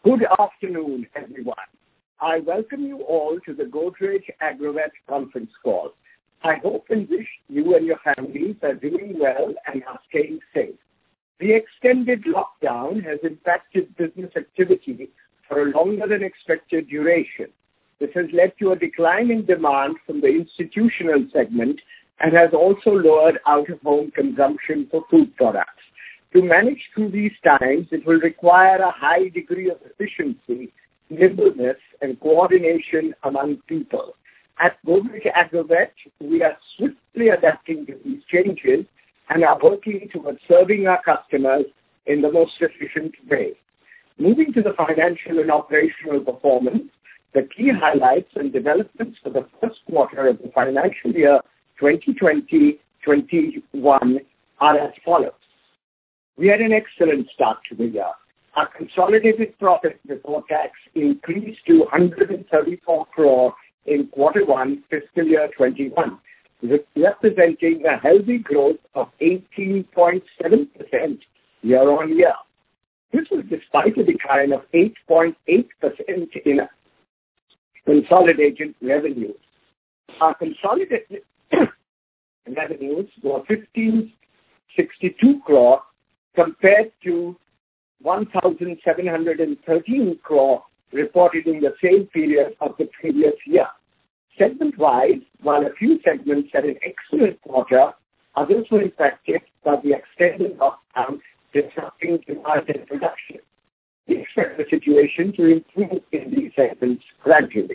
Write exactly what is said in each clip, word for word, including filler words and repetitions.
Good afternoon, everyone. I welcome you all to the Godrej Agrovet conference call. I hope and wish you and your families are doing well and are staying safe. The extended lockdown has impacted business activity for a longer than expected duration. This has led to a decline in demand from the institutional segment and has also lowered out-of-home consumption for food products. To manage through these times, it will require a high degree of efficiency, nimbleness, and coordination among people. At Godrej Agrovet, we are swiftly adapting to these changes and are working towards serving our customers in the most efficient way. Moving to the financial and operational performance, the key highlights and developments for the first quarter of the financial year twenty twenty twenty-one are as follows. We had an excellent start to the year. Our consolidated profit before tax increased to one hundred thirty-four crore in quarter one, fiscal year twenty-one, representing a healthy growth of eighteen point seven percent year on year. This was despite a decline of eight point eight percent in consolidated revenues. Our consolidated revenues were fifteen sixty-two crore compared to one thousand seven hundred thirteen crore reported in the same period of the previous year. Segment-wise, while a few segments had an excellent quarter, others were impacted by the extended lockdown disrupting demand and production. We expect the situation to improve in these segments gradually.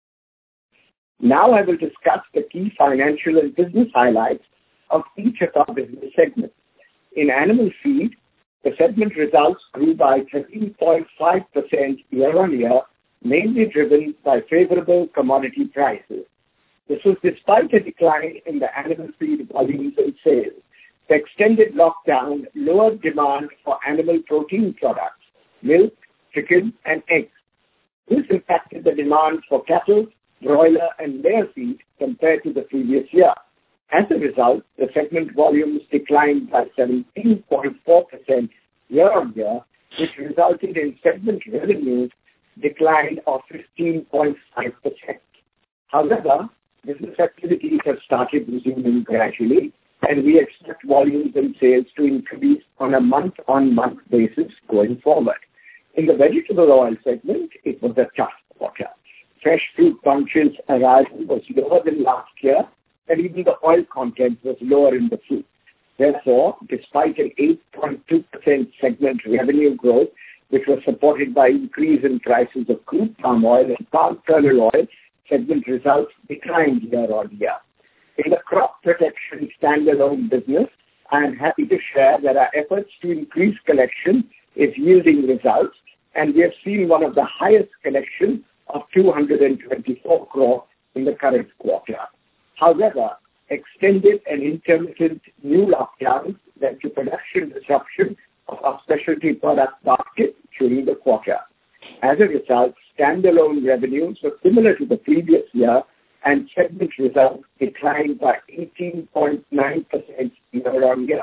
Now I will discuss the key financial and business highlights of each of our business segments. In animal feed, the segment results grew by thirteen point five percent year-on-year, mainly driven by favorable commodity prices. This was despite a decline in the animal feed volumes and sales. The extended lockdown lowered demand for animal protein products, milk, chicken, and eggs. This impacted the demand for cattle, broiler, and layer feed compared to the previous year. As a result, the segment volumes declined by seventeen point four percent year-on-year, which resulted in segment revenues decline of fifteen point five percent. However, business activities have started resuming gradually, and we expect volumes and sales to increase on a month-on-month basis going forward. In the vegetable oil segment, it was a tough quarter. Fresh fruit bunches arrival was lower than last year, and even the oil content was lower in the fruit. Therefore, despite an eight point two percent segment revenue growth, which was supported by increase in prices of crude palm oil and palm kernel oil, segment results declined year on year. In the crop protection standalone business, I am happy to share that our efforts to increase collection is yielding results, and we have seen one of the highest collections of two hundred twenty-four crore in the current quarter. However, extended and intermittent new lockdowns led to production disruption of our specialty product basket during the quarter. As a result, standalone revenues were similar to the previous year, and segment results declined by eighteen point nine percent year-on-year.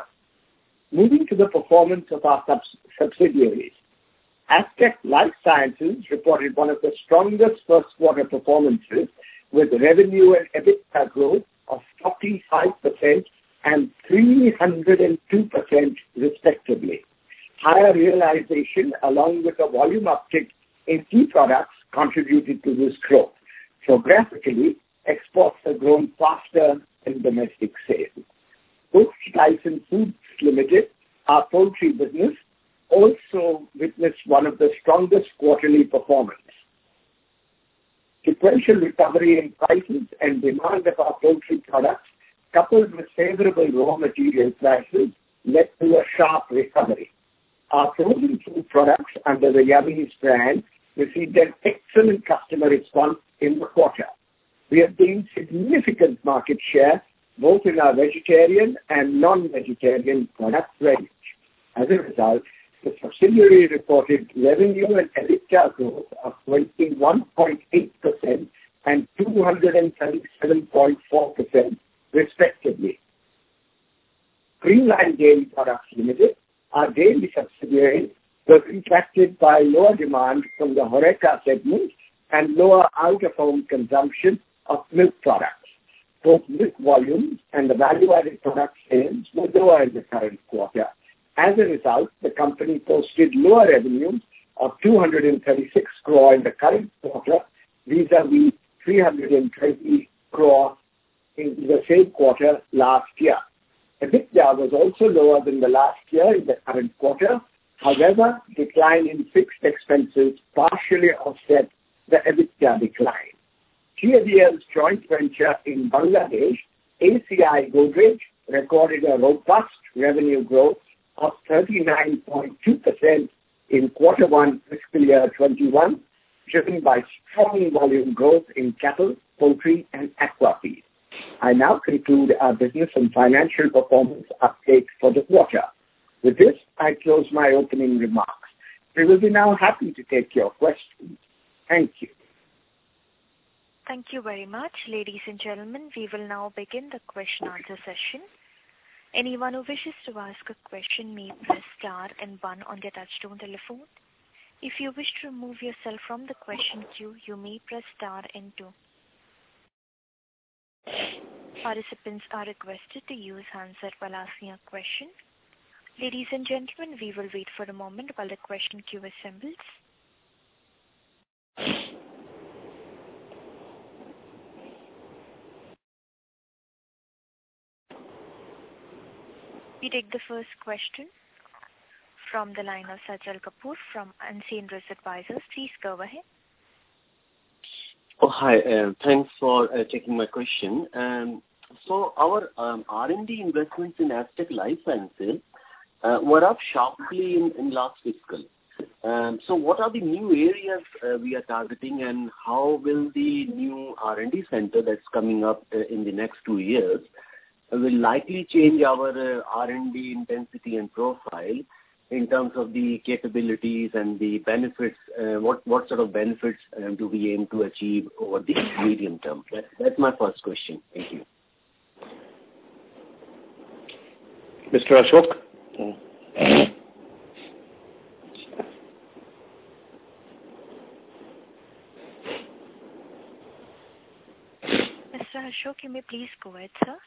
Moving to the performance of our subs- subsidiaries. Astec Life Sciences reported one of the strongest first quarter performances with revenue and EBITDA growth of forty-five percent and three hundred two percent respectively. Higher realization along with a volume uptick in key products contributed to this growth. Geographically, exports have grown faster than domestic sales. Books Tyson Foods Limited, our poultry business, also witnessed one of the strongest quarterly performance. Sequential recovery in prices and demand of our poultry products, coupled with favorable raw material prices, led to a sharp recovery. Our frozen food products under the Yummiez brand received an excellent customer response in the quarter. We have gained significant market share both in our vegetarian and non-vegetarian product range. As a result, the subsidiary reported revenue and EBITDA growth of twenty-one point eight percent and two hundred thirty-seven point four percent respectively. Creamline Dairy Products Limited, our dairy subsidiary, was impacted by lower demand from the HoReCa segment and lower out-of-home consumption of milk products. Both milk volumes and the value-added product sales were lower in the current quarter. As a result, the company posted lower revenues of two hundred thirty-six crore in the current quarter, vis-a-vis three hundred twenty crore in the same quarter last year. EBITDA was also lower than the last year in the current quarter. However, decline in fixed expenses partially offset the EBITDA decline. G A D L's joint venture in Bangladesh, A C I Godrej, recorded a robust revenue growth of thirty-nine point two percent in quarter one fiscal year twenty-one, driven by strong volume growth in cattle, poultry, and aqua feed. I now conclude our business and financial performance update for the quarter. With this, I close my opening remarks. We will be now happy to take your questions. Thank you. Thank you very much. Ladies and gentlemen, we will now begin the question answer session. Anyone who wishes to ask a question may press star and one on their touchtone telephone. If you wish to remove yourself from the question queue, you may press star and two. Participants are requested to use handset while asking a question. Ladies and gentlemen, we will wait for a moment while the question queue assembles. We take the first question from the line of Sajal Kapoor from Unseen Risk Advisors. Please go ahead. Oh, hi. Uh, thanks for uh, taking my question. Um, so our um, R and D investments in Astec LifeSciences uh, were up sharply in, in last fiscal. Um, so what are the new areas uh, we are targeting, and how will the new R and D center that's coming up uh, in the next two years uh, will likely change our uh, R and D intensity and profile in terms of the capabilities and the benefits? Uh, what, what sort of benefits uh, do we aim to achieve over the medium term? That, that's my first question. Thank you. Mister Ashok? Mister Ashok, you may please go ahead, sir.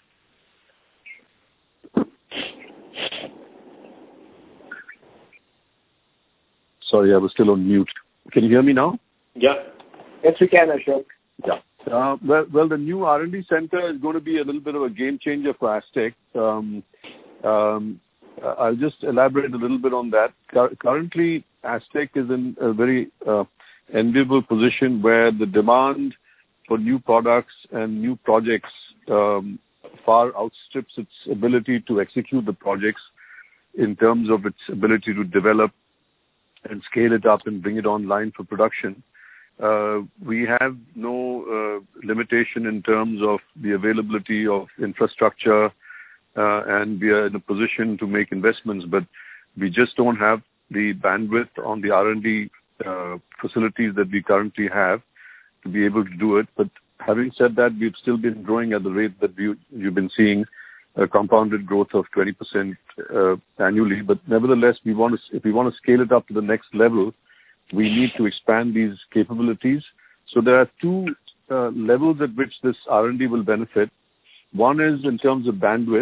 Sorry, I was still on mute. Can you hear me now? Yeah. Yes, we can, Ashok. Yeah. Uh, well, well, the new R and D center is going to be a little bit of a game changer for Astec. Um, um, I'll just elaborate a little bit on that. Cur- currently, Astec is in a very uh, enviable position where the demand for new products and new projects um, far outstrips its ability to execute the projects in terms of its ability to develop and scale it up and bring it online for production. Uh, we have no uh, limitation in terms of the availability of infrastructure, uh, and we are in a position to make investments, but we just don't have the bandwidth on the R and D uh, facilities that we currently have to be able to do it. But having said that, we've still been growing at the rate that we, you've been seeing, a compounded growth of twenty percent uh, annually. But nevertheless, we want to, if we want to scale it up to the next level, we need to expand these capabilities. So there are two uh, levels at which this R and D will benefit. One is in terms of bandwidth.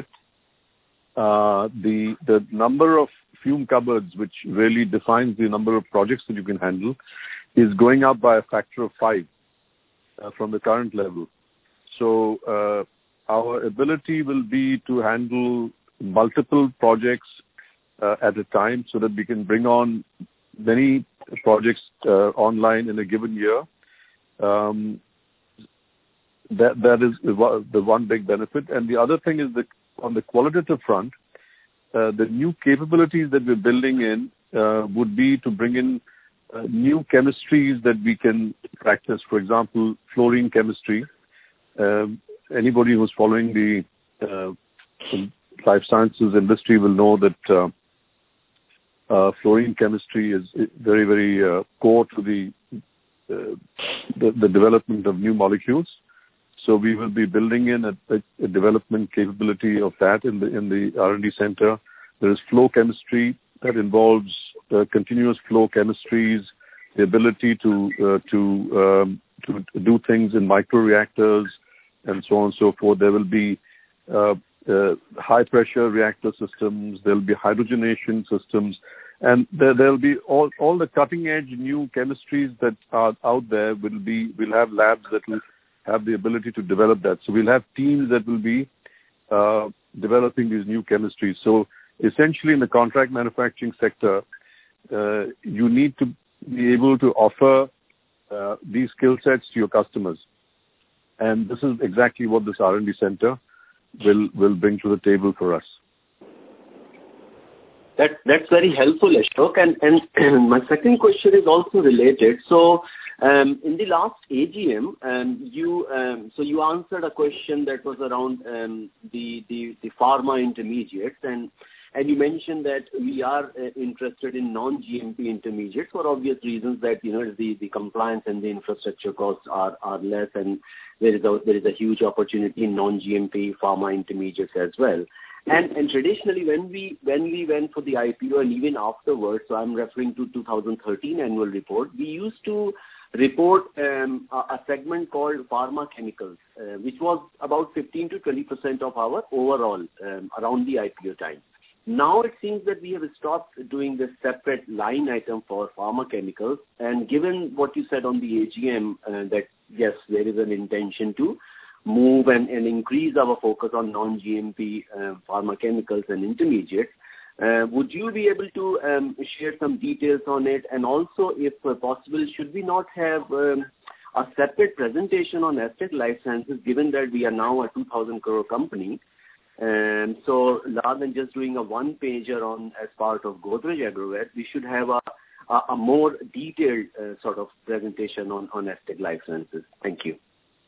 Uh, the the number of fume cupboards, which really defines the number of projects that you can handle, is going up by a factor of five uh, from the current level. So uh, our ability will be to handle multiple projects uh, at a time, so that we can bring on many projects uh, online in a given year. Um, that that is the one big benefit. And the other thing is that on the qualitative front, uh, the new capabilities that we're building in uh, would be to bring in uh, new chemistries that we can practice. For example, fluorine chemistry. Um, anybody who's following the uh, life sciences industry will know that uh, Uh, fluorine chemistry is very, very uh, core to the, uh, the the development of new molecules. So we will be building in a, a, a development capability of that in the in the R and D center. There is flow chemistry that involves uh, continuous flow chemistries, the ability to uh, to um, to do things in microreactors, and so on and so forth. There will be uh, uh, high-pressure reactor systems. There will be hydrogenation systems, and there will be all all the cutting-edge new chemistries that are out there. Will be we'll have labs that will have the ability to develop that. So we'll have teams that will be uh, developing these new chemistries. So essentially, in the contract manufacturing sector, uh, you need to be able to offer uh, these skill sets to your customers. And this is exactly what this R and D center will will bring to the table for us. That, that's very helpful, Ashok. And, and my second question is also related. So um, in the last A G M, um, you um, so you answered a question that was around um, the, the, the pharma intermediates, and and you mentioned that we are uh, interested in non-G M P intermediates for obvious reasons, that you know the, the compliance and the infrastructure costs are, are less, and there is a there is a huge opportunity in non-G M P pharma intermediates as well. And and traditionally, when we when we went for the I P O and even afterwards, so I'm referring to two thousand thirteen annual report, we used to report um, a, a segment called pharma chemicals, uh, which was about fifteen to twenty percent of our overall um, around the I P O time. Now it seems that we have stopped doing this separate line item for pharma chemicals, and given what you said on the A G M, uh, that yes, there is an intention to move and, and increase our focus on non-G M P uh, pharma chemicals and intermediates. Uh, would you be able to um, share some details on it? And also, if uh, possible, should we not have um, a separate presentation on Astec LifeSciences, given that we are now a two thousand crore company? And so rather than just doing a one-pager on as part of Godrej Agrovet, we should have a, a, a more detailed uh, sort of presentation on, on Astec LifeSciences. Thank you.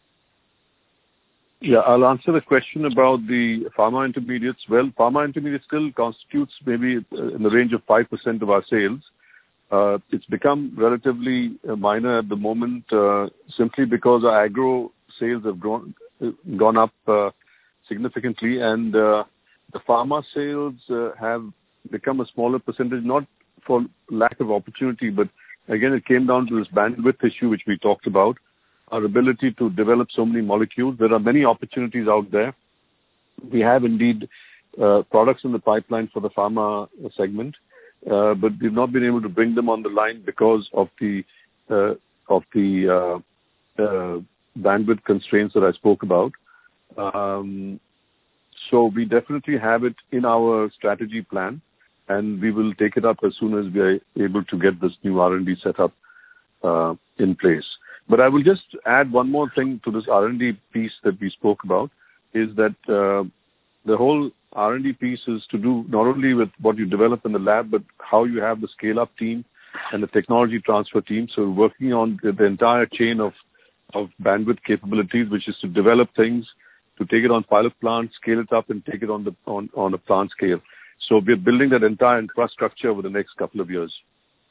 Yeah, I'll answer the question about the pharma intermediates. Well, pharma intermediates still constitutes maybe in the range of five percent of our sales. Uh, it's become relatively minor at the moment uh, simply because our agro sales have grown, gone up uh, significantly, and uh, the pharma sales uh, have become a smaller percentage, not for lack of opportunity, but again, it came down to this bandwidth issue which we talked about. Our ability to develop so many molecules. There are many opportunities out there. We have indeed uh, products in the pipeline for the pharma segment, uh, but we've not been able to bring them on the line because of the uh, of the uh, uh, bandwidth constraints that I spoke about. Um, so we definitely have it in our strategy plan, and we will take it up as soon as we are able to get this new R and D setup uh, in place. But I will just add one more thing to this R and D piece that we spoke about, is that uh, the whole R and D piece is to do not only with what you develop in the lab, but how you have the scale-up team and the technology transfer team. So we're working on the, the entire chain of, of bandwidth capabilities, which is to develop things, to take it on pilot plant, scale it up, and take it on the on, on a plant scale. So we're building that entire infrastructure over the next couple of years.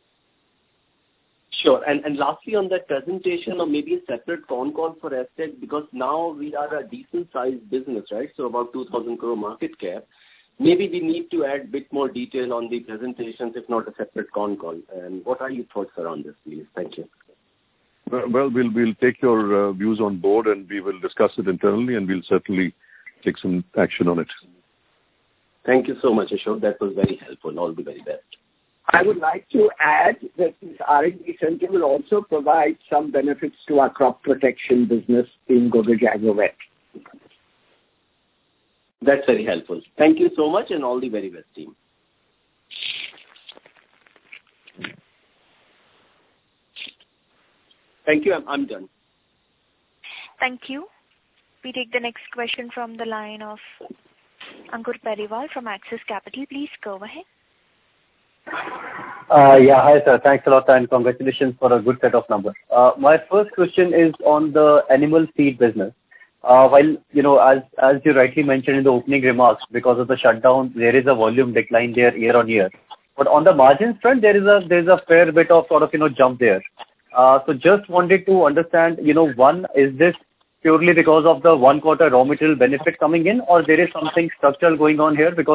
Sure. And and lastly, on that presentation, or maybe a separate con call for Astec, because now we are a decent-sized business, right? So about two thousand crore market cap. Maybe we need to add a bit more detail on the presentations, if not a separate con call. And what are your thoughts around this, please? Thank you. Well, we'll we'll take your uh, views on board, and we will discuss it internally, and we'll certainly take some action on it. Thank you so much, Ashok. That was very helpful. All the very best. I would like to add that this R and D center will also provide some benefits to our crop protection business in Godrej Agrovet. That's very helpful. Thank you so much, and all the very best, team. Thank you. I'm, I'm done. Thank you. We take the next question from the line of Ankur Periwal from Axis Capital. Please go ahead. Uh, yeah, hi sir. Thanks a lot and congratulations for a good set of numbers. Uh, my first question is on the animal feed business. Uh, while, you know, as as you rightly mentioned in the opening remarks, because of the shutdown, there is a volume decline there year on year. But on the margins front, there is a there is a fair bit of sort of, you know, jump there. Uh, so just wanted to understand, you know, one, is this purely because of the one quarter raw material benefit coming in, or there is something structural going on here? Because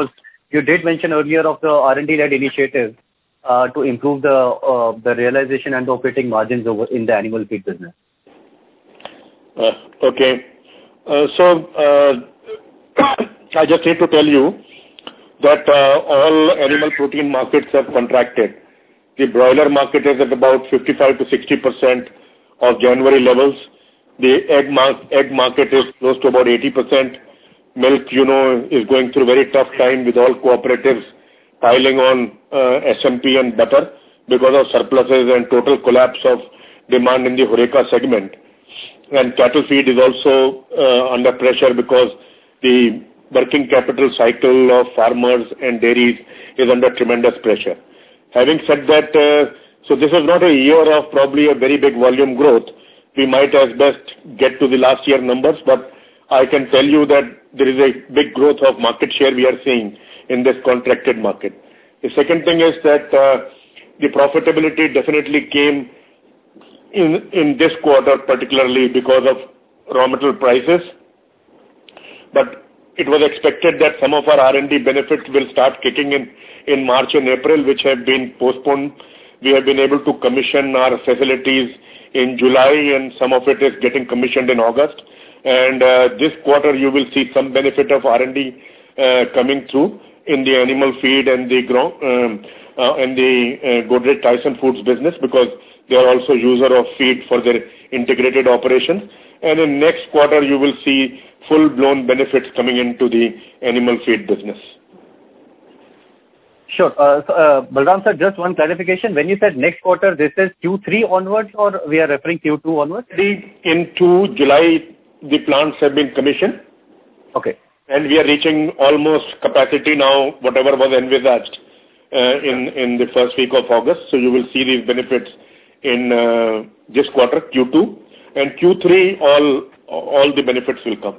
you did mention earlier of the R and D-led initiative uh, to improve the uh, the realization and the operating margins over in the animal feed business. Uh, okay. Uh, so, uh, I just need to tell you that uh, all animal protein markets have contracted. The broiler market is at about fifty-five to sixty percent of January levels. The egg, mar- egg market is close to about eighty percent. Milk, you know, is going through a very tough time with all cooperatives piling on uh, S M P and butter because of surpluses and total collapse of demand in the Horeca segment. And cattle feed is also uh, under pressure because the working capital cycle of farmers and dairies is under tremendous pressure. Having said that, uh, so this is not a year of probably a very big volume growth. We might as best get to the last year numbers, but I can tell you that there is a big growth of market share we are seeing in this contracted market. The second thing is that uh, the profitability definitely came in, in this quarter, particularly because of raw material prices. But it was expected that some of our R and D benefits will start kicking in in March and April, which have been postponed. We have been able to commission our facilities in July, and some of it is getting commissioned in August. And uh, this quarter, you will see some benefit of R and D uh, coming through in the animal feed and the ground, um, uh, and the uh, Godrej Tyson Foods business, because they are also user of feed for their integrated operations. And in next quarter, you will see full-blown benefits coming into the animal feed business. Sure. Uh, so, uh, Balram sir, just one clarification. When you said next quarter, this is Q three onwards, or we are referring Q two onwards? Into July, the plants have been commissioned. Okay. And we are reaching almost capacity now, whatever was envisaged uh, in, in the first week of August. So you will see these benefits in uh, this quarter, Q two. And Q three, all all the benefits will come.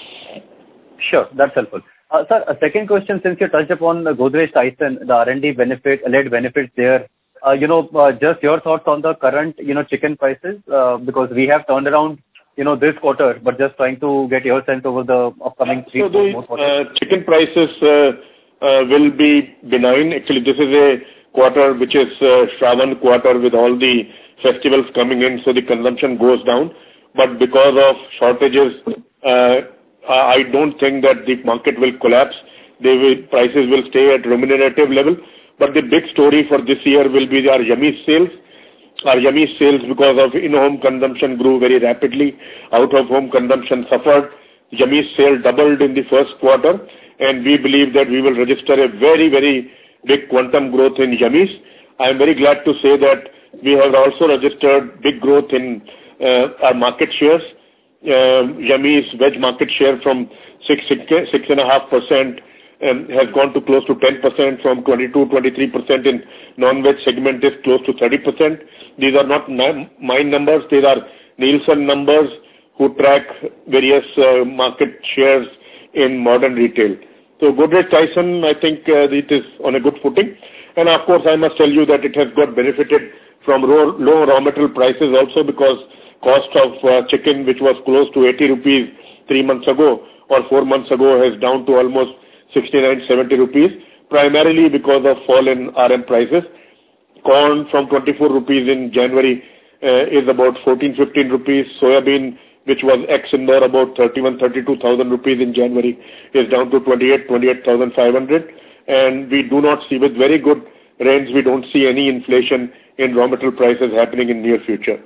Sure, that's helpful. Uh, sir, a second question, since you touched upon the Godrej Tyson, the R and D benefit, led benefits there, uh, you know, uh, just your thoughts on the current, you know, chicken prices, uh, because we have turned around, you know, this quarter, but just trying to get your sense over the upcoming three so the, more quarters. Uh, chicken prices uh, uh, will be benign. Actually, this is a quarter which is uh, Shravan quarter with all the festivals coming in, so the consumption goes down. But because of shortages, uh, I don't think that the market will collapse. They will, prices will stay at remunerative level. But the big story for this year will be our Yummies sales. Our Yummies sales, because of in-home consumption, grew very rapidly. Out-of-home consumption suffered. Yummies sale doubled in the first quarter, and we believe that we will register a very, very big quantum growth in Yummies. I am very glad to say that we have also registered big growth in uh, our market shares. Uh, Yummies veg market share from six, six, six and a half percent um, has gone to close to ten percent, from twenty-two, twenty-three percent in non-veg segment is close to thirty percent. These are not my numbers, these are Nielsen numbers who track various uh, market shares in modern retail. So Godrej Tyson, I think uh, it is on a good footing. And of course, I must tell you that it has got benefited from low, low raw material prices also, because cost of uh, chicken, which was close to eighty rupees three months ago or four months ago, has down to almost sixty-nine, seventy rupees, primarily because of fall in R M prices. Corn from twenty-four rupees in January uh, is about fourteen, fifteen rupees. Soybean, which was ex-Indore about thirty-one, thirty-two thousand rupees in January, is down to twenty-eight, twenty-eight thousand five hundred. And we do not see, with very good rains, we don't see any inflation in raw material prices happening in near future.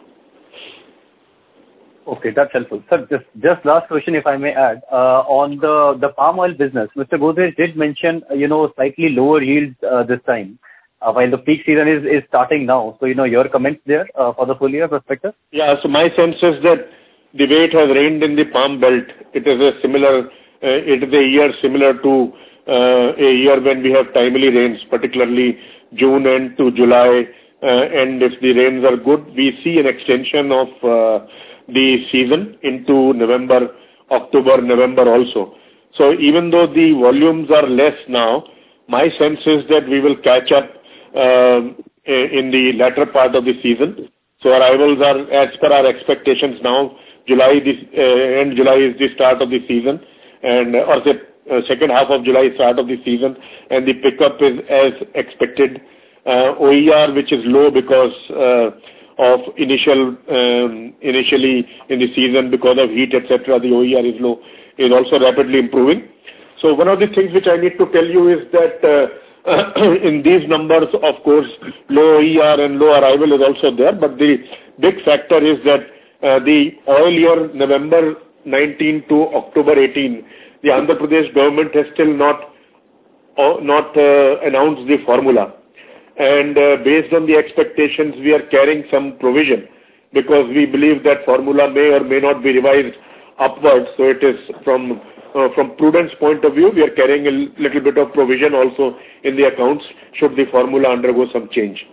Okay, that's helpful. Sir, just, just last question, if I may add, uh, on the, the palm oil business, Mister Godrej did mention, you know, slightly lower yields uh, this time, uh, while the peak season is, is starting now. So, you know, your comments there uh, for the full year perspective? Yeah, so my sense is that the way it has rained in the palm belt, it is a similar, uh, it is a year similar to uh, a year when we have timely rains, particularly June end to July, uh, and if the rains are good, we see an extension of uh, the season into November, October, November also. So even though the volumes are less now, my sense is that we will catch up uh, in the latter part of the season. So arrivals are, as per our expectations now, July, this, uh, end July is the start of the season, and or the uh, second half of July, start of the season, and the pickup is as expected. Uh, O E R, which is low because uh, of initial um, initially in the season because of heat, et cetera. The O E R is low, is also rapidly improving. So one of the things which I need to tell you is that uh, in these numbers, of course, low O E R and low arrival is also there, but the big factor is that uh, the oil year November nineteen to October eighteen, the Andhra Pradesh government has still not uh, not uh, announced the formula. And uh, based on the expectations, we are carrying some provision because we believe that formula may or may not be revised upwards. So it is from uh, from prudence point of view, we are carrying a little bit of provision also in the accounts should the formula undergo some change.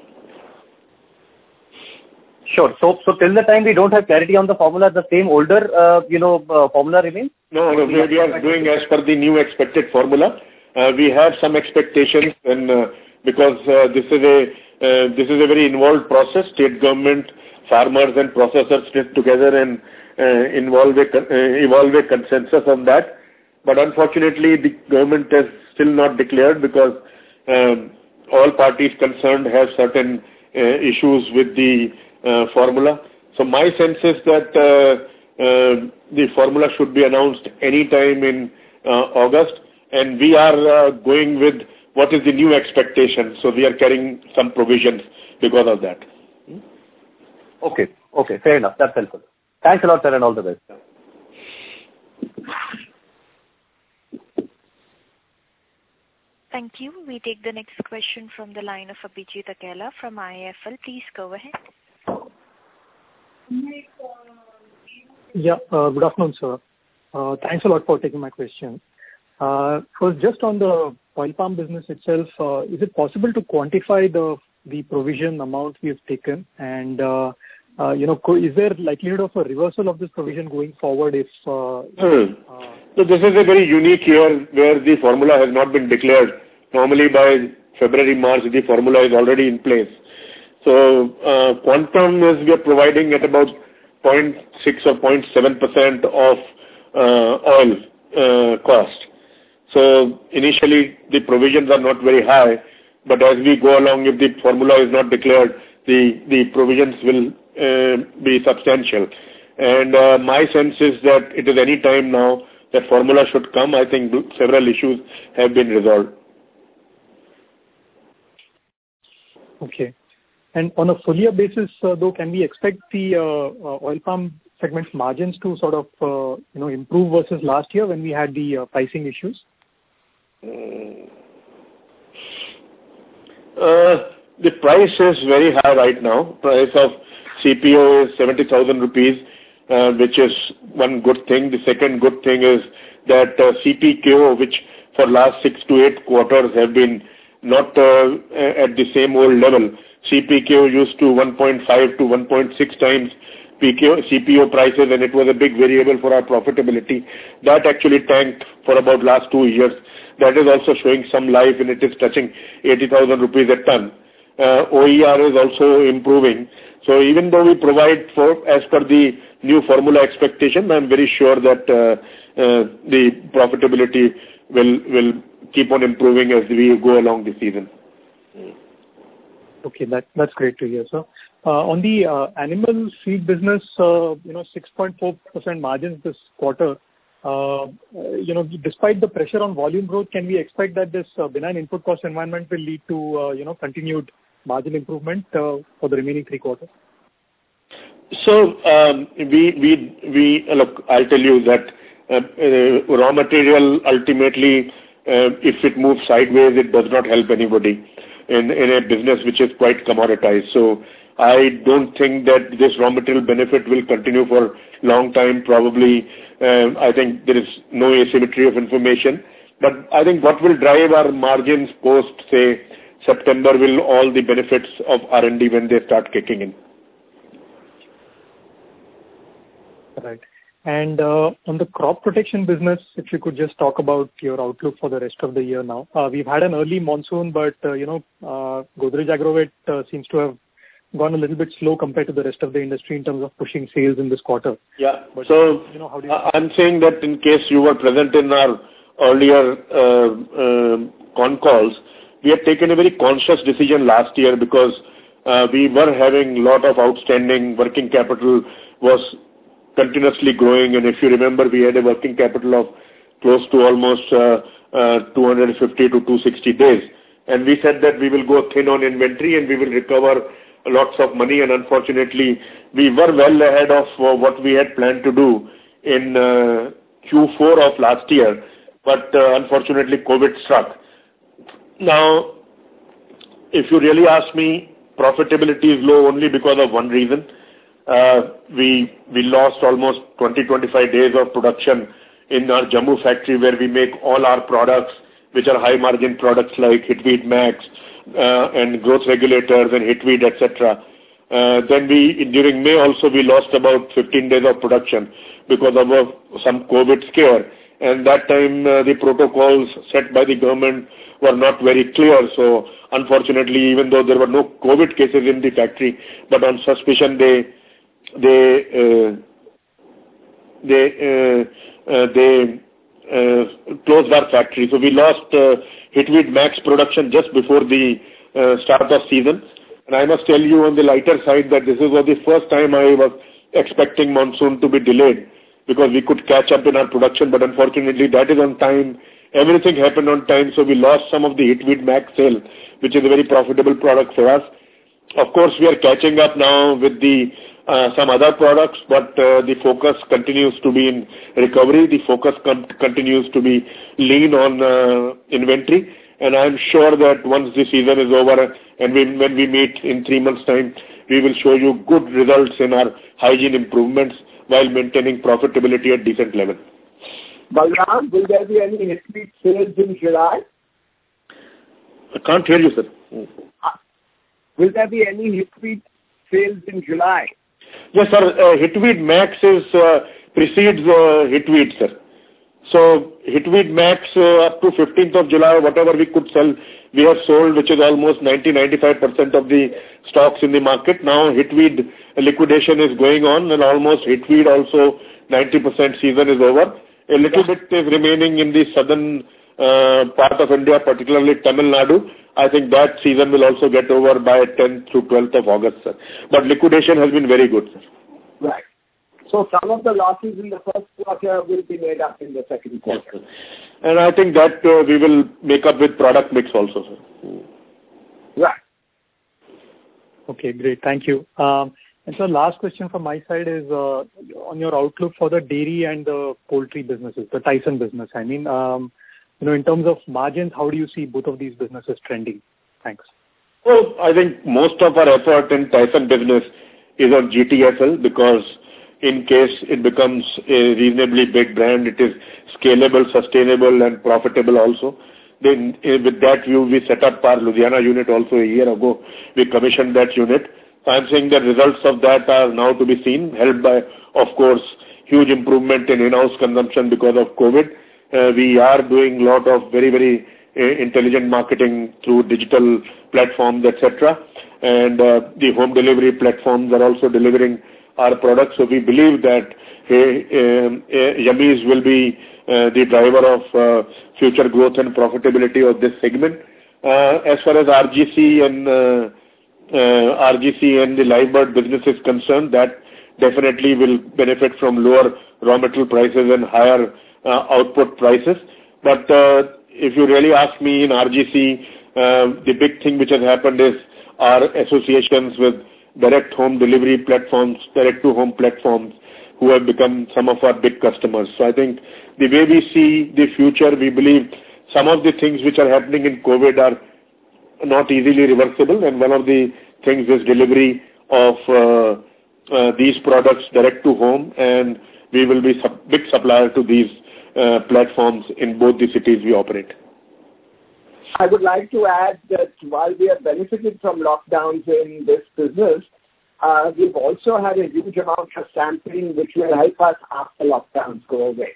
Sure. So, so till the time we don't have clarity on the formula, the same older, uh, you know, uh, formula remains? No, no, we, we are doing as per the new expected formula. Uh, we have some expectations and. Uh, because uh, this is a uh, this is a very involved process. State government, farmers and processors sit together and uh, involve a, uh, evolve a consensus on that. But unfortunately, the government has still not declared because um, all parties concerned have certain uh, issues with the uh, formula. So my sense is that uh, uh, the formula should be announced any time in uh, August, and we are uh, going with what is the new expectation. So we are carrying some provisions because of that. Okay, okay, fair enough. That's helpful. Thanks a lot, sir, and all the best. Thank you. We take the next question from the line of Abhijit Akella from I I F L. Please go ahead. Yeah, uh, good afternoon, sir. Uh, thanks a lot for taking my question. Uh, first, just on the oil palm business itself, uh, is it possible to quantify the the provision amount we have taken? And, uh, uh, you know, is there likelihood of a reversal of this provision going forward if... Uh, hmm. uh, so this is a very unique year where the formula has not been declared. Normally by February, March, the formula is already in place. So uh, quantum is we are providing at about zero point six or zero point seven percent of uh, oil uh, cost. So initially the provisions are not very high, but as we go along, if the formula is not declared, the, the provisions will uh, be substantial. And uh, my sense is that it is any time now that formula should come. I think several issues have been resolved. Okay. And on a full year basis, uh, though, can we expect the uh, uh, oil palm segment's margins to sort of uh, you know improve versus last year when we had the uh, pricing issues? Uh, the price is very high right now. Price of C P O is seventy thousand rupees, uh, which is one good thing. The second good thing is that uh, C P K O, which for last six to eight quarters have been not uh, at the same old level. C P K O used to one point five to one point six times P K O, C P O prices, and it was a big variable for our profitability. That actually tanked for about last two years. That is also showing some life, and it is touching eighty thousand rupees a ton. Uh, O E R is also improving. So even though we provide for as per the new formula expectation, I am very sure that uh, uh, the profitability will will keep on improving as we go along the season. Okay, that that's great to hear, sir. Uh, on the uh, animal feed business, uh, you know, six point four percent margins this quarter. Uh, you know, despite the pressure on volume growth, can we expect that this uh, benign input cost environment will lead to uh, you know continued margin improvement uh, for the remaining three quarters? So um, we we we look. I'll tell you that uh, uh, raw material ultimately, uh, if it moves sideways, it does not help anybody in in a business which is quite commoditized. So I don't think that this raw material benefit will continue for long time. Probably, uh, I think there is no asymmetry of information. But I think what will drive our margins post, say, September will all the benefits of R and D when they start kicking in. Right. And uh, on the crop protection business, if you could just talk about your outlook for the rest of the year now. Uh, we've had an early monsoon, but, uh, you know, uh, Godrej Agrovet uh, seems to have gone a little bit slow compared to the rest of the industry in terms of pushing sales in this quarter. Yeah. But, so you know, how do you... I'm saying that in case you were present in our earlier uh, uh, con calls, we had taken a very conscious decision last year because uh, we were having a lot of outstanding working capital was continuously growing, and if you remember, we had a working capital of close to almost uh, uh, two hundred fifty to two hundred sixty days. And we said that we will go thin on inventory and we will recover lots of money, and unfortunately, we were well ahead of uh, what we had planned to do in uh, Q four of last year, but uh, unfortunately, COVID struck. Now, if you really ask me, profitability is low only because of one reason. Uh, we we lost almost twenty to twenty-five days of production in our Jammu factory where we make all our products, which are high margin products like Hitweed Max uh, and growth regulators and Hitweed, et cetera. Uh, then we, during May also, we lost about fifteen days of production because of uh, some COVID scare. And that time uh, the protocols set by the government were not very clear. So unfortunately, even though there were no COVID cases in the factory, but on suspicion they they uh, they uh, uh, they uh, closed our factory. So we lost uh, Hitweed Max production just before the uh, start of season. And I must tell you on the lighter side that this was the first time I was expecting monsoon to be delayed, because we could catch up in our production, but unfortunately that is on time. Everything happened on time, so we lost some of the Hitweed Max sale, which is a very profitable product for us. Of course, we are catching up now with the uh, some other products, but uh, the focus continues to be in recovery. The focus com- continues to be lean on uh, inventory, and I'm sure that once the season is over and we, when we meet in three months' time, we will show you good results in our hygiene improvements while maintaining profitability at decent level. Balram, will there be any Hitweed sales in July? I can't hear you, sir. Uh, will there be any Hitweed sales in July? Yes, sir. Uh, Hitweed Max is uh, precedes uh, Hitweed, sir. So Hitweed Max uh, up to fifteenth of July, whatever we could sell, we have sold, which is almost ninety to ninety-five percent of the stocks in the market. Now Hitweed liquidation is going on, and almost Hitweed also ninety percent season is over. A little bit is remaining in the southern uh, part of India, particularly Tamil Nadu. I think that season will also get over by tenth to twelfth of August, sir. But liquidation has been very good, sir. Right. So some of the losses in the first quarter will be made up in the second quarter. Yes, and I think that uh, we will make up with product mix also, sir. Right. Okay, great. Thank you. Um, and so last question from my side is uh, on your outlook for the dairy and the poultry businesses, the Tyson business. I mean, um, you know, in terms of margins, how do you see both of these businesses trending? Thanks. Well, I think most of our effort in Tyson business is on G T S L, because in case it becomes a reasonably big brand, it is scalable, sustainable and profitable also. Then with that view, we set up our Ludhiana unit also a year ago. We commissioned that unit. I'm saying the results of that are now to be seen, helped by, of course, huge improvement in in-house consumption because of COVID. Uh, we are doing a lot of very, very uh, intelligent marketing through digital platforms, et cetera. And uh, the home delivery platforms are also delivering our products. So we believe that uh, um, uh, Yummies will be uh, the driver of uh, future growth and profitability of this segment. Uh, as far as R G C and uh, uh, R G C and the live bird business is concerned, that definitely will benefit from lower raw material prices and higher uh, output prices. But uh, if you really ask me, in R G C, uh, the big thing which has happened is our associations with direct home delivery platforms, direct to home platforms, who have become some of our big customers. So I think the way we see the future, we believe some of the things which are happening in COVID are not easily reversible, and one of the things is delivery of uh, uh, these products direct to home, and we will be sub- big supplier to these uh, platforms in both the cities we operate. I would like to add that while we have benefited from lockdowns in this business, uh, we've also had a huge amount of sampling which will help us after lockdowns go away.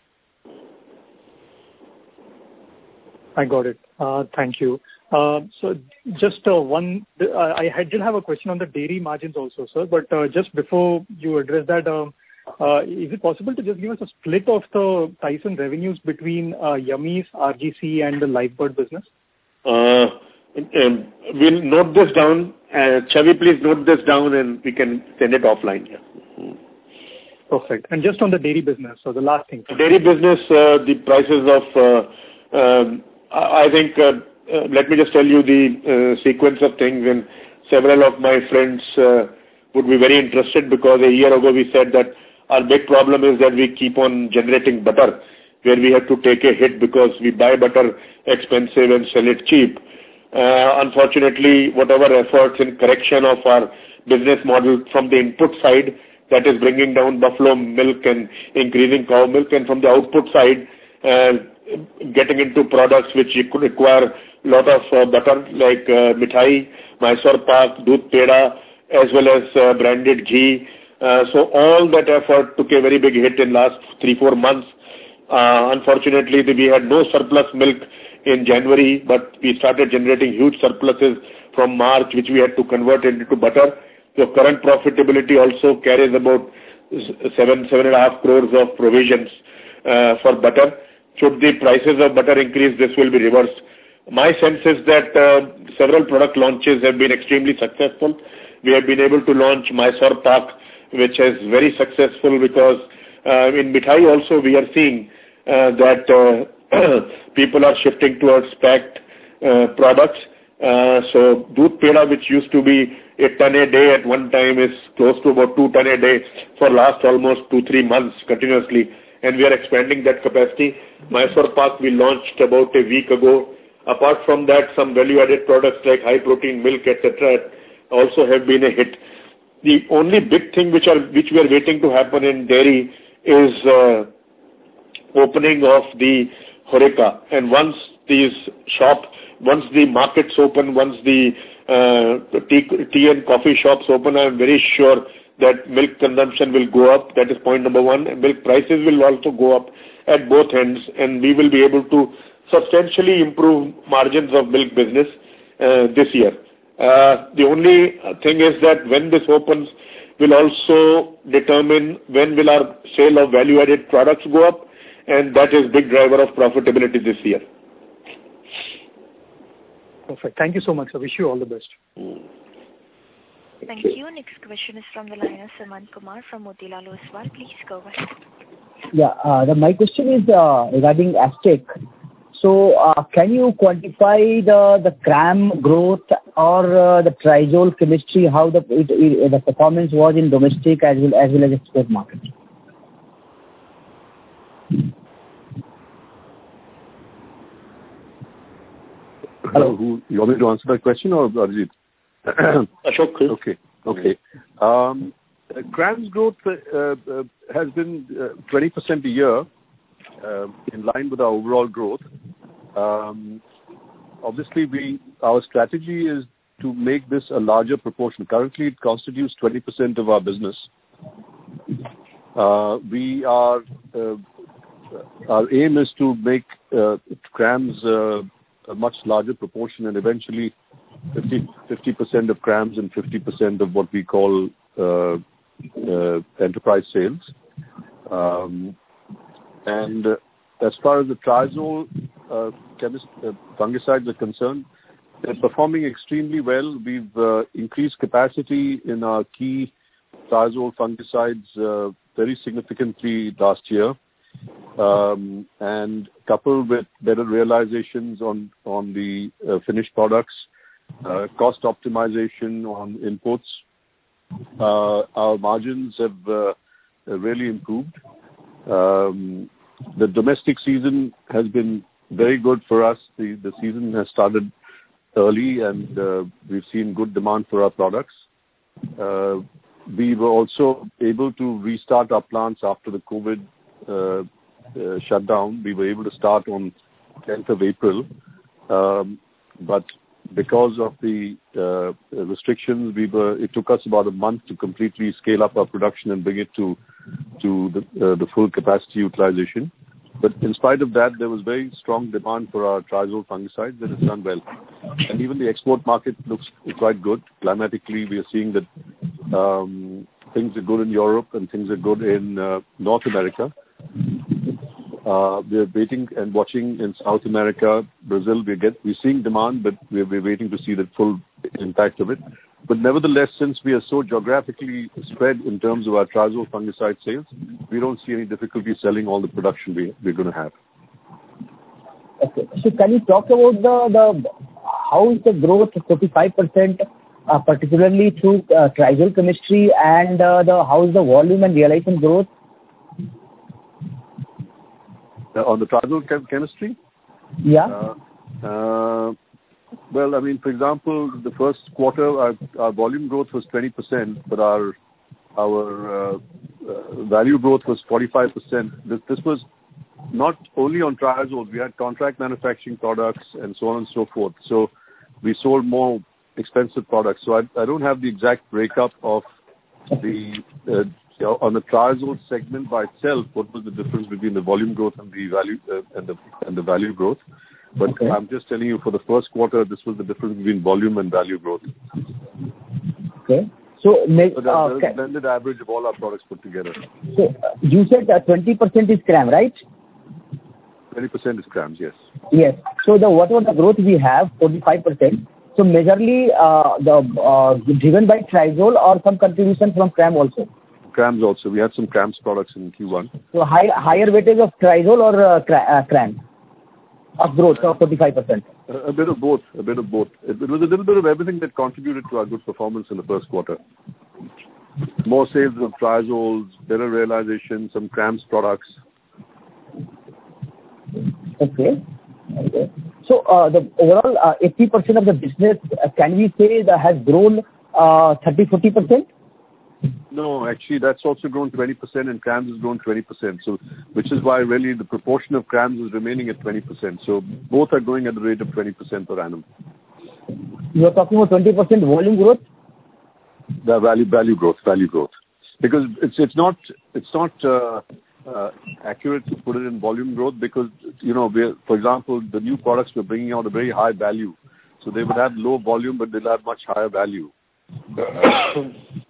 I got it. Uh, thank you. Uh, so just uh, one, uh, I had, did have a question on the dairy margins also, sir, but uh, just before you address that, uh, Uh, is it possible to just give us a split of the Tyson revenues between uh, Yummies, R G C, and the Lifebird business? Uh, um, we'll note this down. Uh, Chavi, please note this down and we can send it offline. Yeah. Perfect. And just on the dairy business, so the last thing. Dairy business, uh, the prices of, uh, um, I think, uh, uh, let me just tell you the uh, sequence of things, and several of my friends uh, would be very interested, because a year ago we said that our big problem is that we keep on generating butter, where we have to take a hit because we buy butter expensive and sell it cheap. Uh, unfortunately, whatever efforts in correction of our business model from the input side, that is bringing down buffalo milk and increasing cow milk, and from the output side, uh, getting into products which could require a lot of uh, butter, like uh, mithai, Mysore pak, doodh peda, as well as uh, branded ghee. Uh, so all that effort took a very big hit in last three, four months. Uh, unfortunately, we had no surplus milk in January, but we started generating huge surpluses from March, which we had to convert into butter. So current profitability also carries about seven, seven and a half crores of provisions uh, for butter. Should the prices of butter increase, this will be reversed. My sense is that uh, several product launches have been extremely successful. We have been able to launch Mysore pak, which is very successful, because uh, in mithai also we are seeing uh, that uh, people are shifting towards packed uh, products. Uh, so doodh peda, which used to be a ton a day at one time, is close to about two ton a day for last almost two, three months continuously. And we are expanding that capacity. Mysore pak we launched about a week ago. Apart from that, some value-added products like high-protein milk, et cetera, also have been a hit. The only big thing which are which we are waiting to happen in dairy is uh, opening of the Horeca. And once these shop, once the markets open, once the uh, tea, tea and coffee shops open, I am very sure that milk consumption will go up. That is point number one. And milk prices will also go up at both ends, and we will be able to substantially improve margins of milk business uh, this year. Uh, the only thing is that when this opens will also determine when will our sale of value-added products go up, and that is big driver of profitability this year. Perfect. Thank you so much. I wish you all the best. Thank you. Next question is from the line of Sumant Kumar from Motilal Oswal. Please go ahead. Yeah, uh, the, my question is uh, regarding Astec. So, uh, can you quantify the the gram growth or uh, the triazole chemistry, how the it, it, the performance was in domestic as well as well as export market? Hello, who you want me to answer that question, or Arjit? Ashok. Okay, okay. Um, uh, grams growth uh, uh, has been uh, twenty percent a year, uh, in line with our overall growth. Um, obviously, we our strategy is to make this a larger proportion. Currently, it constitutes twenty percent of our business. Uh, we are uh, our aim is to make uh, grams uh, a much larger proportion, and eventually fifty percent of grams and fifty percent of what we call uh, uh, enterprise sales. Um, and uh, as far as the triazole uh, chemist, uh, fungicides are concerned, they're performing extremely well. We've uh, increased capacity in our key triazole fungicides uh, very significantly last year. Um, and coupled with better realizations on, on the uh, finished products, uh, cost optimization on inputs, uh, our margins have uh, really improved. Um, the domestic season has been very good for us. The, the season has started early, and uh, we've seen good demand for our products. Uh, we were also able to restart our plants after the COVID uh, uh, shutdown. We were able to start on tenth of April, um, but because of the uh, restrictions, we were. It took us about a month to completely scale up our production and bring it to to the, uh, the full capacity utilization. But in spite of that, there was very strong demand for our triazole fungicides, and it's done well. And even the export market looks quite good. Climatically, we are seeing that um, things are good in Europe and things are good in uh, North America. Uh, we're waiting and watching in South America, Brazil. We get we're seeing demand, but we're, we're waiting to see the full impact of it. But nevertheless, since we are so geographically spread in terms of our triazole fungicide sales, we don't see any difficulty selling all the production we, we're going to have. Okay. So can you talk about the, the how is the growth forty-five percent, uh, particularly through uh, triazole chemistry, and uh, the how is the volume and realization growth? Uh, on the triazole chem- chemistry? Yeah. Uh, uh, well, I mean, for example, the first quarter, our, our volume growth was twenty percent, but our our uh, uh, value growth was forty-five percent. This, this was not only on triazoles. We had contract manufacturing products and so on and so forth. So we sold more expensive products. So I, I don't have the exact breakup of the uh, you know, on the triazole segment by itself. What was the difference between the volume growth and the value uh, and the and the value growth? But okay. I'm just telling you, for the first quarter, this was the difference between volume and value growth. Okay. So, make, so that, uh, that is the blended average of all our products put together. So uh, you said that twenty percent is CRAM, right? twenty percent is CRAMS, yes. Yes. So the whatever the growth we have, forty-five percent. So majorly uh, the uh, driven by triazole or some contribution from CRAM also? CRAMS also. We had some CRAMS products in Q one. So high, higher weightage of triazole or uh, CRAM of growth of forty-five percent? A, a bit of both. A bit of both. It, it was a little bit of everything that contributed to our good performance in the first quarter. More sales of triazoles, better realization, some CRAMS products. Okay. Okay. So uh, the overall uh, eighty percent of the business, uh, can we say that has grown uh, thirty to forty percent? No, actually that's also grown twenty percent and CRAMS has grown twenty percent. So, which is why really the proportion of CRAMS is remaining at twenty percent. So both are growing at the rate of twenty percent per annum. You are talking about twenty percent volume growth? The value value growth, value growth. Because it's it's not it's not uh, uh, accurate to put it in volume growth because, you know, we're, for example, the new products we're bringing out a very high value. So they would have low volume, but they'll have much higher value. Uh,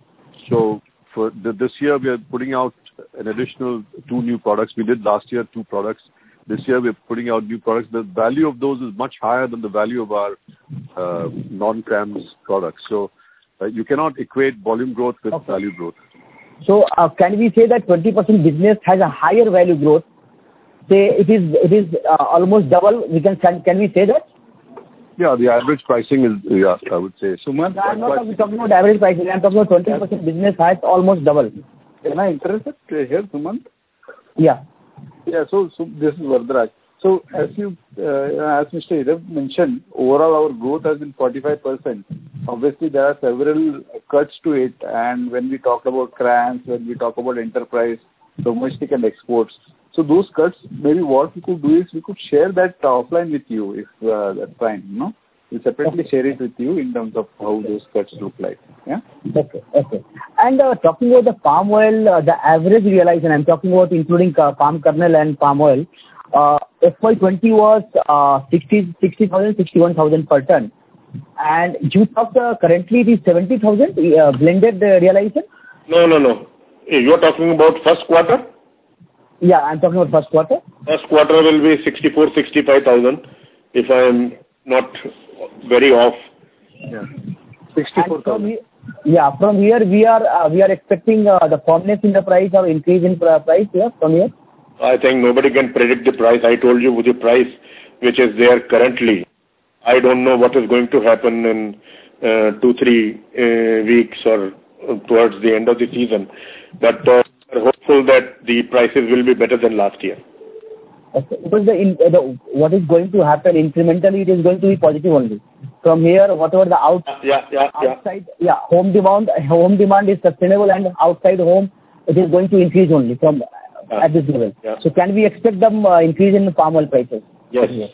so for the, this year, we are putting out an additional two new products. We did last year two products. This year, we're putting out new products. The value of those is much higher than the value of our uh, non-CRAMS products. So uh, you cannot equate volume growth with okay. value growth. So uh, can we say that twenty percent business has a higher value growth? Say it is it is uh, almost double. We can can, can we say that? Yeah, the average pricing is, yeah, I would say. So, no, I'm not talking, talking about average pricing. I'm talking about twenty percent business has almost double. Can I interrupt here, Sumant? Yeah. Yeah, so, so this is Varadaraj. So as you, uh, as Mister Idav mentioned, overall our growth has been forty-five percent. Obviously there are several cuts to it, and when we talk about CRAMS, when we talk about enterprise, domestic and exports, so those cuts, maybe what we could do is we could share that offline with you if uh, that's fine, you know. We'll separately share it with you in terms of how those cuts look like. Yeah. Okay. Okay. And uh, talking about the palm oil, uh, the average realization, I'm talking about including uh, palm kernel and palm oil. Uh, F Y twenty was uh, sixty thousand, sixty-one thousand per ton. And you talked uh, currently it is seventy thousand uh, blended uh, realization? No, no, no. You are talking about first quarter? Yeah, I'm talking about first quarter. First quarter will be sixty-four, sixty-five thousand if I am not very off. Yeah. sixty-four thousand. Yeah, from here we are uh, we are expecting uh, the firmness in the price or increase in price yeah, from here. I think nobody can predict the price. I told you the price which is there currently. I don't know what is going to happen in uh, two, three uh, weeks or uh, towards the end of the season. But uh, we're hopeful that the prices will be better than last year. Okay. Because the, in, the what is going to happen incrementally, it is going to be positive only. From here, whatever the out, yeah, yeah, outside, yeah. yeah, home demand, home demand is sustainable, and outside home, it is going to increase only from uh, at this level. Yeah. So, can we expect them uh, increase in palm oil prices? Yes. yes.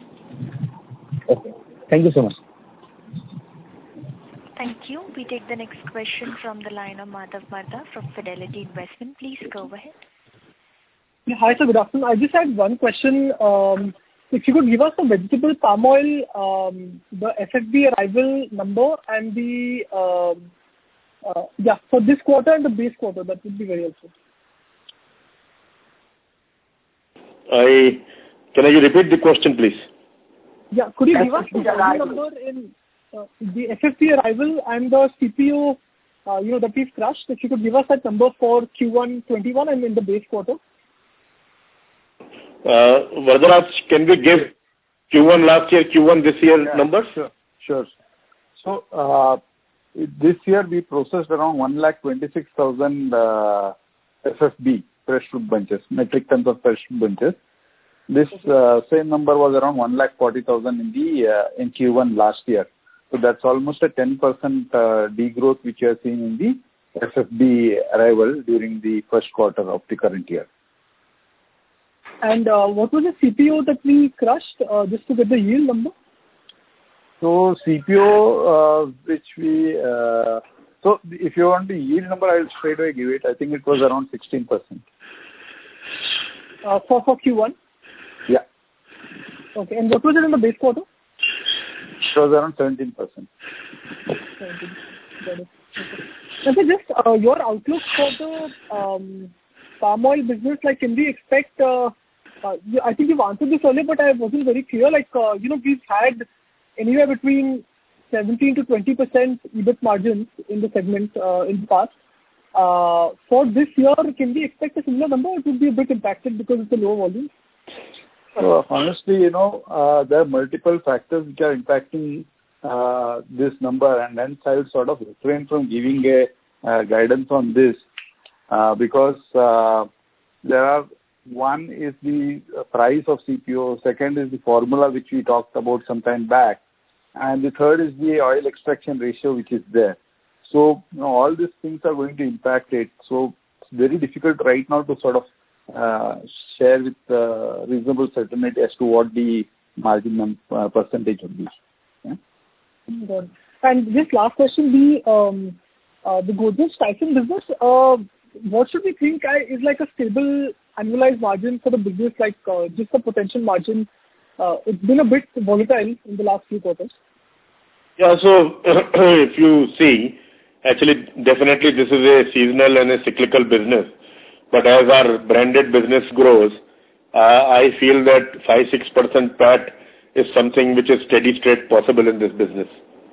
Okay. Thank you so much. Thank you. We take the next question from the line of Madhav Marda from Fidelity Investment. Please go ahead. Yeah, hi, sir. Good afternoon. I just had one question. Um, if you could give us the vegetable palm oil, um, the F F B arrival number and the um, Uh, yeah, for this quarter and the base quarter, that would be very helpful. I Can you repeat the question, please? Yeah, could you give us the number in uh, the F F B arrival and the C P O, uh, you know, that we've crushed? If you could give us that number for Q one twenty-one and in the base quarter. Uh, Varadaraj, can we give Q one last year, Q one this year yeah, numbers? Sure, sure. So, uh, this year we processed around one lakh twenty-six thousand uh, F F B, fresh fruit bunches, metric tons of fresh fruit bunches. This uh, same number was around one lakh forty thousand in the uh, in Q one last year. So that's almost a ten percent uh, degrowth which you are seeing in the F F B arrival during the first quarter of the current year. And uh, what was the C P O that we crushed, uh, just to get the yield number? So C P O, uh, which we, uh, so if you want the yield number, I'll straight away give it. I think it was around sixteen percent. Uh, for, for Q one? Yeah. Okay, and what was it in the base quarter? It was around seventeen percent. seventeen. Got it. Okay. And so just uh, your outlook for the um, palm oil business, like can we expect, uh, uh, I think you've answered this earlier, but I wasn't very clear, like, uh, you know, we've had anywhere between seventeen to twenty percent EBIT margins in the segment uh, in the past. Uh, for this year, can we expect a similar number? It would be a bit impacted because it's a low volume. So honestly, you know, uh, there are multiple factors which are impacting uh, this number, and hence I will sort of refrain from giving a uh, guidance on this uh, because uh, there are, one is the price of C P O, second is the formula which we talked about some time back, and the third is the oil extraction ratio which is there. So you know, all these things are going to impact it. So it's very difficult right now to sort of uh, share with uh, reasonable certainty as to what the margin uh, percentage would be. Yeah? Good. And this last question, the um, uh, the Godrej Tyson business, uh, what should we think is like a stable annualized margin for the business, like uh, just the potential margin? Uh, it's been a bit volatile in the last few quarters. Yeah, so if you see, actually, definitely this is a seasonal and a cyclical business. But as our branded business grows, uh, I feel that five to six percent P A T is something which is steady state possible in this business.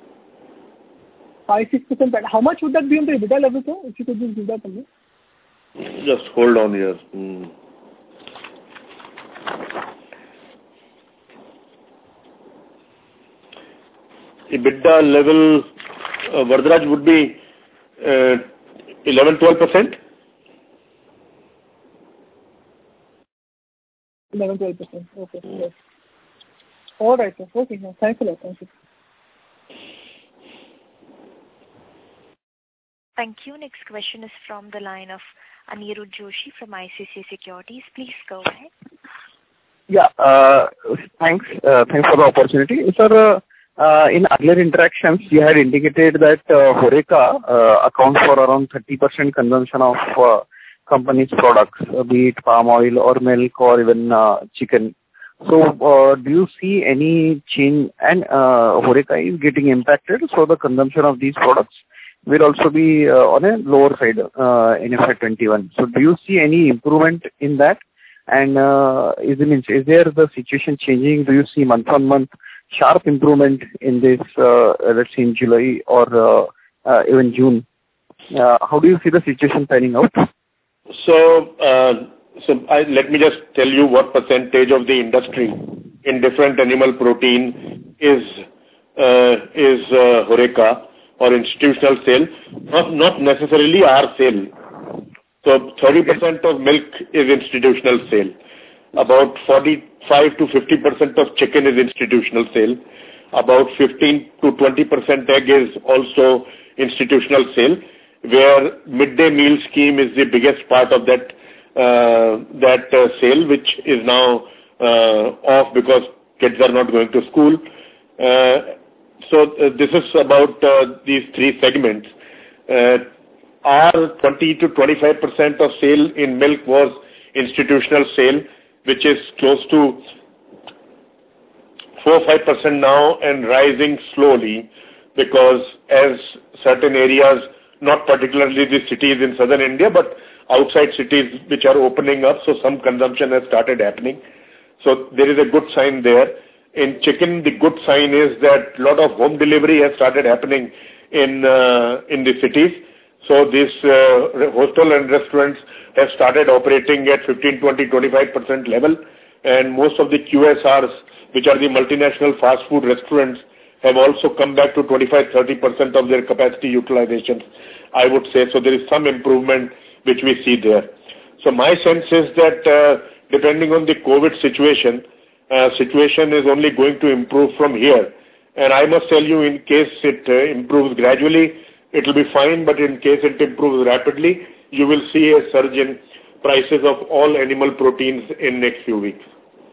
five to six percent P A T. How much would that be on the EBITDA level, sir? If you could just give that to me. Just hold on here. Hmm. EBITDA level, uh, Varadaraj would be uh, eleven to twelve percent. eleven to twelve percent. Okay. Yes. All right, sir. Okay, sir. Thanks a lot. Thank you. Thank you. Next question is from the line of Anirudh Joshi from I C I C I Securities. Please go ahead. Yeah. Uh, thanks. Uh, thanks for the opportunity. Sir, uh, uh, in earlier interactions, you had indicated that uh, Horeca uh, accounts for around thirty percent consumption of uh, company's products, uh, be it palm oil or milk or even uh, chicken. So, uh, do you see any change? And uh, Horeca is getting impacted, so the consumption of these products will also be uh, on a lower side uh, in F Y twenty-one. So, do you see any improvement in that? And uh, is, it, is there the situation changing? Do you see month on month sharp improvement in this, uh, let's say in July or uh, uh, even June? Uh, how do you see the situation panning out? So, uh, so I, let me just tell you what percentage of the industry in different animal protein is uh, is uh, Horeca or institutional sale, not, not necessarily our sale. So thirty percent of milk is institutional sale. About forty-five to fifty percent of chicken is institutional sale. About fifteen to twenty percent egg is also institutional sale, where midday meal scheme is the biggest part of that uh, that uh, sale, which is now uh, off because kids are not going to school. Uh, so uh, this is about uh, these three segments. Uh, our twenty to twenty-five percent of sale in milk was institutional sale, which is close to four to five percent now and rising slowly, because as certain areas not particularly the cities in southern India, but outside cities which are opening up, so some consumption has started happening. So there is a good sign there. In chicken, the good sign is that a lot of home delivery has started happening in uh, in the cities. So these uh, hostel and restaurants have started operating at fifteen, twenty, twenty-five percent level, and most of the Q S Rs, which are the multinational fast food restaurants, have also come back to twenty-five, thirty percent of their capacity utilization, I would say. So there is some improvement which we see there. So my sense is that uh, depending on the COVID situation, uh, situation is only going to improve from here. And I must tell you, in case it uh, improves gradually, it will be fine, but in case it improves rapidly, you will see a surge in prices of all animal proteins in next few weeks.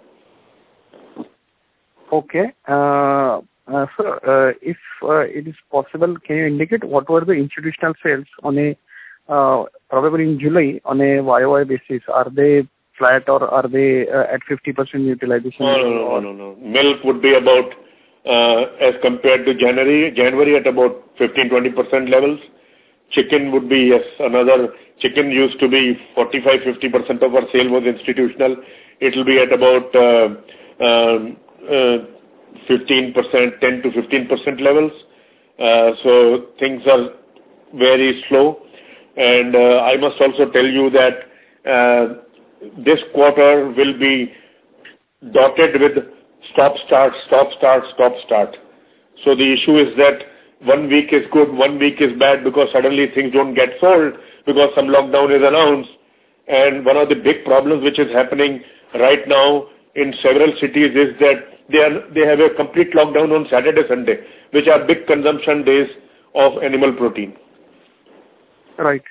Okay. Uh, uh, so, uh, if uh, it is possible, can you indicate what were the institutional sales on a, uh, probably in July, on a Y O Y basis? Are they flat or are they uh, at fifty percent utilization? No, no, no, no, no. Milk would be about, uh, as compared to January, January at about fifteen to twenty percent levels. Chicken would be, yes, another, chicken used to be forty-five to fifty percent of our sale was institutional. It will be at about uh, um, uh, fifteen percent, ten to fifteen percent levels. Uh, so things are very slow. And uh, I must also tell you that uh, this quarter will be dotted with stop, start, stop, start, stop, start. So the issue is that one week is good, one week is bad because suddenly things don't get sold because some lockdown is announced. And one of the big problems which is happening right now in several cities is that they are they have a complete lockdown on Saturday, Sunday, which are big consumption days of animal protein. Right.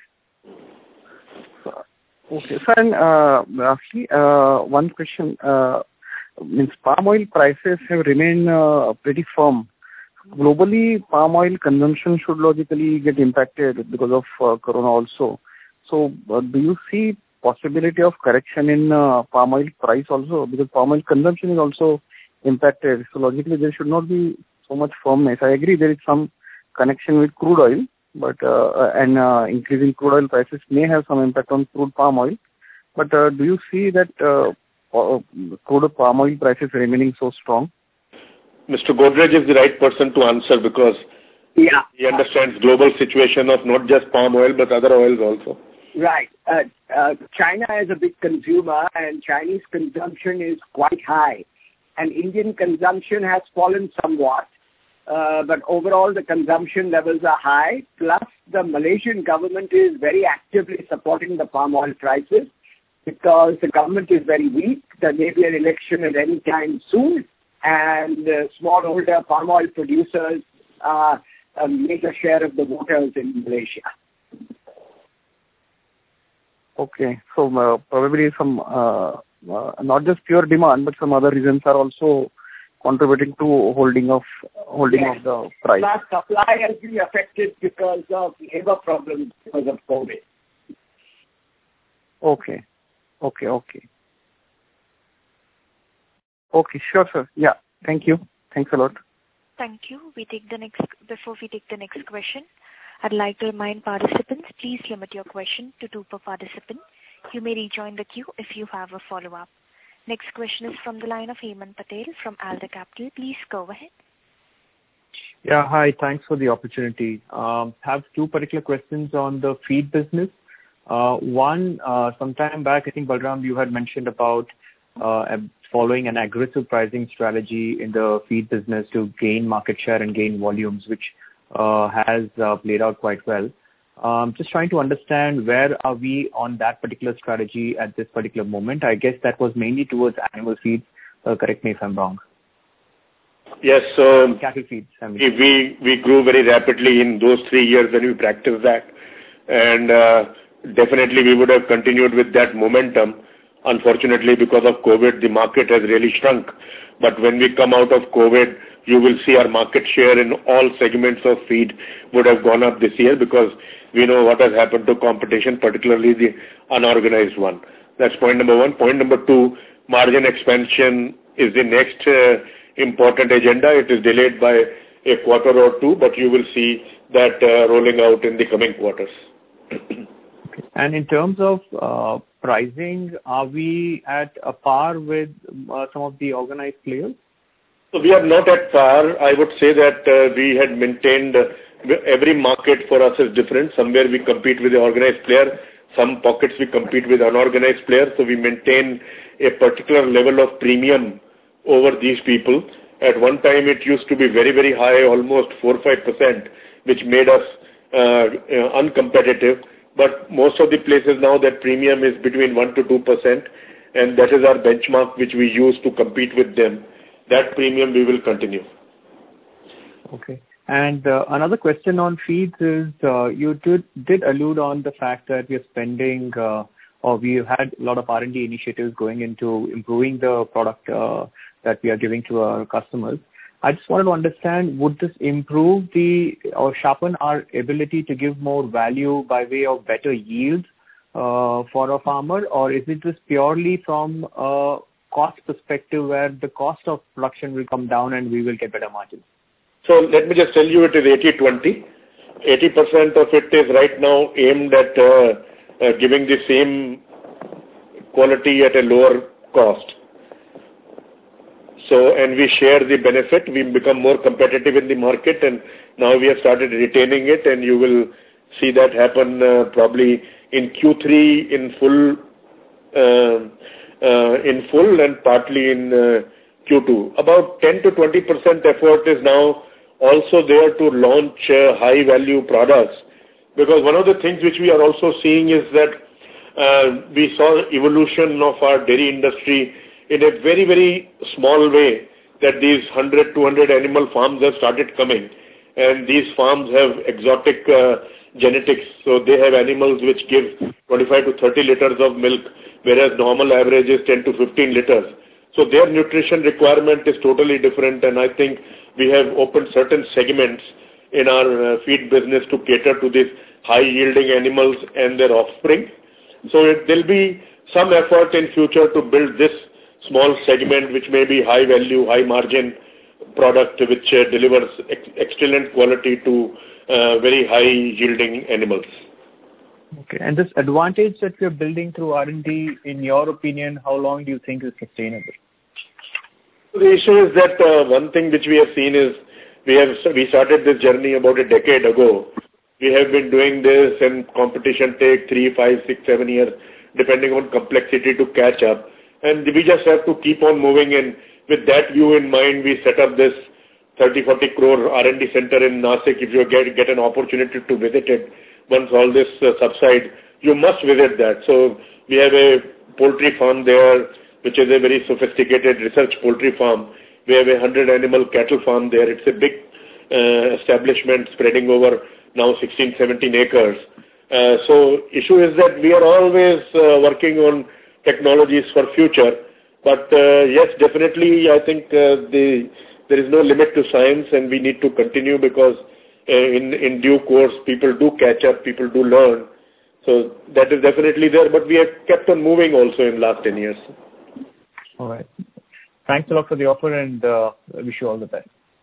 Okay. So, and uh, lastly, uh, one question. Uh, means palm oil prices have remained uh, pretty firm. Globally, palm oil consumption should logically get impacted because of uh, corona also. So, uh, do you see possibility of correction in uh, palm oil price also? Because palm oil consumption is also impacted. So, logically, there should not be so much firmness. I agree there is some connection with crude oil, but uh, and uh, increasing crude oil prices may have some impact on crude palm oil. But uh, do you see that uh, crude palm oil prices remaining so strong? Mister Godrej is the right person to answer because yeah. he understands global situation of not just palm oil but other oils also. Right. Uh, uh, China is a big consumer and Chinese consumption is quite high. And Indian consumption has fallen somewhat. Uh, but overall the consumption levels are high. Plus the Malaysian government is very actively supporting the palm oil prices because the government is very weak. There may be an election at any time soon. And uh, smallholder palm oil producers are a major share of the voters in Malaysia. Okay, so uh, probably some, uh, uh, not just pure demand, but some other reasons are also contributing to holding of holding yes. of the price. Plus supply has been affected because of labor problems because of COVID. Okay, okay, okay. Okay, sure, sir. Yeah, thank you. Thanks a lot. Thank you. We take the next, before we take the next question, I'd like to remind participants, please limit your question to two per participant. You may rejoin the queue if you have a follow-up. Next question is from the line of Hemant Patel from Alder Capital. Please go ahead. Yeah, hi. Thanks for the opportunity. Um, have two particular questions on the feed business. Uh, one, uh, sometime back, I think, Balram, you had mentioned about uh, following an aggressive pricing strategy in the feed business to gain market share and gain volumes, which uh, has uh, played out quite well. Um, just trying to understand where are we on that particular strategy at this particular moment. I guess that was mainly towards animal feeds. Uh, correct me if I'm wrong. Yes, so cattle feeds. I mean. we we grew very rapidly in those three years when we practiced that, and uh, definitely we would have continued with that momentum. Unfortunately, because of COVID, the market has really shrunk. But when we come out of COVID, you will see our market share in all segments of feed would have gone up this year because we know what has happened to competition, particularly the unorganized one. That's point number one. Point number two, margin expansion is the next uh, important agenda. It is delayed by a quarter or two, but you will see that uh, rolling out in the coming quarters. Okay. And in terms of uh, pricing, are we at a par with uh, some of the organized players? So we are not at par. I would say that uh, we had maintained uh, every market for us is different. Somewhere we compete with the organized player. Some pockets we compete with unorganized players. So we maintain a particular level of premium over these people. At one time it used to be very, very high, almost four to five percent, which made us uh, uh, uncompetitive. But most of the places now that premium is between one to two percent, and that is our benchmark which we use to compete with them. That premium we will continue. Okay. And uh, another question on feeds is, uh, you did, did allude on the fact that we are spending, uh, or we've had a lot of R and D initiatives going into improving the product uh, that we are giving to our customers. I just wanted to understand, would this improve the, or sharpen our ability to give more value by way of better yield uh, for a farmer, or is it just purely from a cost perspective where the cost of production will come down and we will get better margins? So let me just tell you, it is eighty twenty. eighty percent of it is right now aimed at uh, uh, giving the same quality at a lower cost. So, and we share the benefit. We become more competitive in the market, and now we have started retaining it, and you will see that happen uh, probably in Q three in full, uh, uh, in full and partly in uh, Q two. About ten to twenty percent effort is now also there to launch uh, high value products, because one of the things which we are also seeing is that uh, we saw evolution of our dairy industry in a very, very small way, that these one hundred, two hundred animal farms have started coming, and these farms have exotic uh, genetics, so they have animals which give twenty-five to thirty liters of milk, whereas normal average is ten to fifteen liters. So their nutrition requirement is totally different, and I think we have opened certain segments in our uh, feed business to cater to these high-yielding animals and their offspring. So it, there'll be some effort in future to build this small segment, which may be high value, high margin product, which uh, delivers ex- excellent quality to uh, very high yielding animals. Okay. And this advantage that we are building through R and D, in your opinion, how long do you think is sustainable? The issue is that uh, one thing which we have seen is we have we started this journey about a decade ago. We have been doing this, and competition take three, five, six, seven years, depending on complexity, to catch up. And we just have to keep on moving, and with that view in mind, we set up this thirty, forty crore R and D center in Nashik. If you get, get an opportunity to visit it, once all this uh, subsides, you must visit that. So we have a poultry farm there, which is a very sophisticated research poultry farm. We have a hundred animal cattle farm there. It's a big uh, establishment spreading over now sixteen, seventeen acres. Uh, so issue is that we are always uh, working on technologies for future, but uh, yes, definitely I think uh, the, there is no limit to science, and we need to continue, because uh, in, in due course people do catch up, people do learn. So that is definitely there, but we have kept on moving also in last ten years. All right. Thanks a lot for the offer, and uh, I wish you all the best.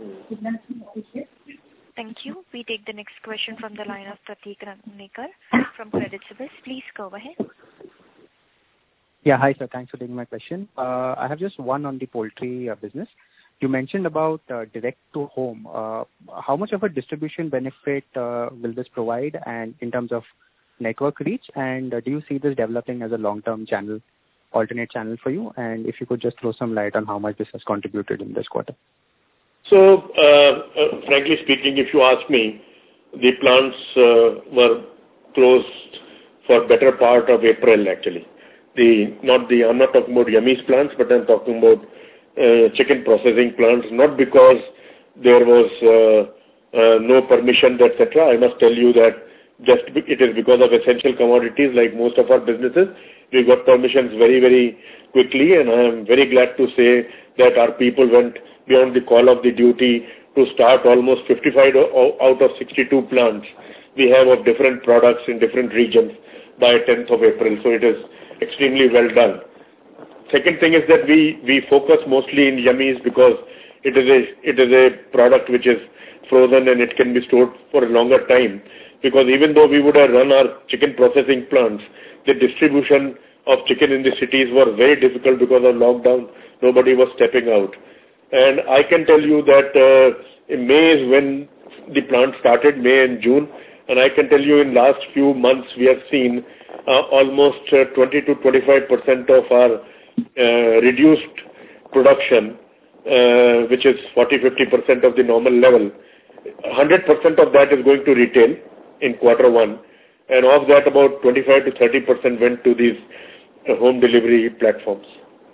Thank you. We take the next question from the line of Pratik Rangnekar from Credit Suisse. Please go ahead. Yeah, hi sir. Thanks for taking my question. Uh, I have just one on the poultry uh, business. You mentioned about uh, direct to home. Uh, how much of a distribution benefit uh, will this provide, and in terms of network reach? And uh, do you see this developing as a long-term channel, alternate channel for you? And if you could just throw some light on how much this has contributed in this quarter. So, uh, uh, frankly speaking, if you ask me, the plants uh, were closed for better part of April actually. The not the I'm not talking about Yummies plants, but I'm talking about uh, chicken processing plants. Not because there was uh, uh, no permission, et cetera. I must tell you that just it is because of essential commodities, like most of our businesses. We got permissions very very quickly, and I am very glad to say that our people went beyond the call of the duty to start almost fifty-five out of sixty-two plants we have of different products in different regions by tenth of April. So it is extremely well done. Second thing is that we, we focus mostly in Yummies, because it is a it is a product which is frozen and it can be stored for a longer time. Because even though we would have run our chicken processing plants, the distribution of chicken in the cities were very difficult because of lockdown. Nobody was stepping out. And I can tell you that uh, in May is when the plant started, May and June. And I can tell you in last few months we have seen uh, almost uh, twenty to twenty-five percent of our uh, reduced production, uh, which is forty to fifty percent of the normal level. one hundred percent of that is going to retail in quarter one. And of that, about twenty-five to thirty percent went to these uh, home delivery platforms.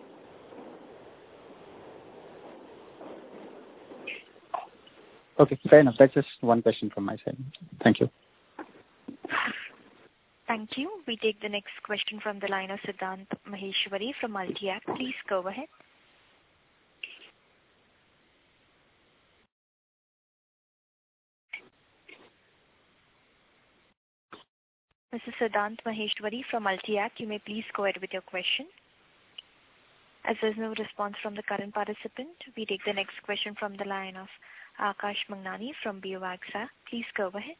Okay, fair enough. That's just one question from my side. Thank you. Thank you. We take the next question from the line of Siddhant Maheshwari from Multi-Act. Please go ahead. Missus Siddhant Maheshwari from Multi-Act, you may please go ahead with your question. As there is no response from the current participant, we take the next question from the line of Akash Mangnani from B O AXA. Please go ahead.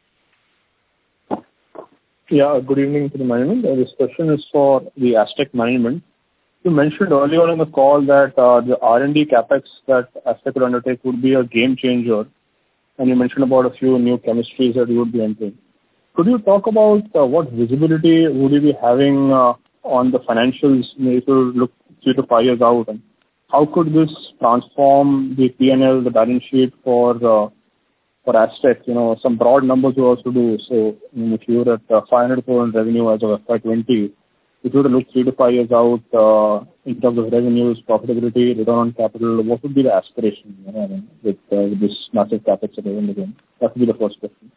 Yeah, good evening to the management. Uh, this question is for the Astec management. You mentioned earlier in the call that uh, the R and D capex that Astec will undertake would be a game changer, and you mentioned about a few new chemistries that you would be entering. Could you talk about uh, what visibility would you be having uh, on the financials if you look three to five years out, and how could this transform the P and L, the balance sheet for uh, for Astec? You know, some broad numbers you also do. So I mean, if you were at uh, five hundred crore in revenue as of F Y twenty, if you were to look three to five years out uh, in terms of revenues, profitability, return on capital, what would be the aspiration, you know, I mean, with, uh, with this massive capex that you're in the game? That would be the first question.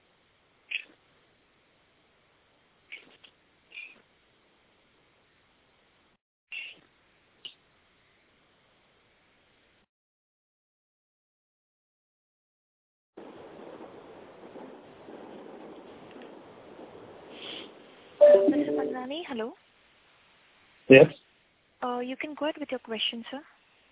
Mister Mangnani, hello. Yes. Uh, you can go ahead with your question, sir.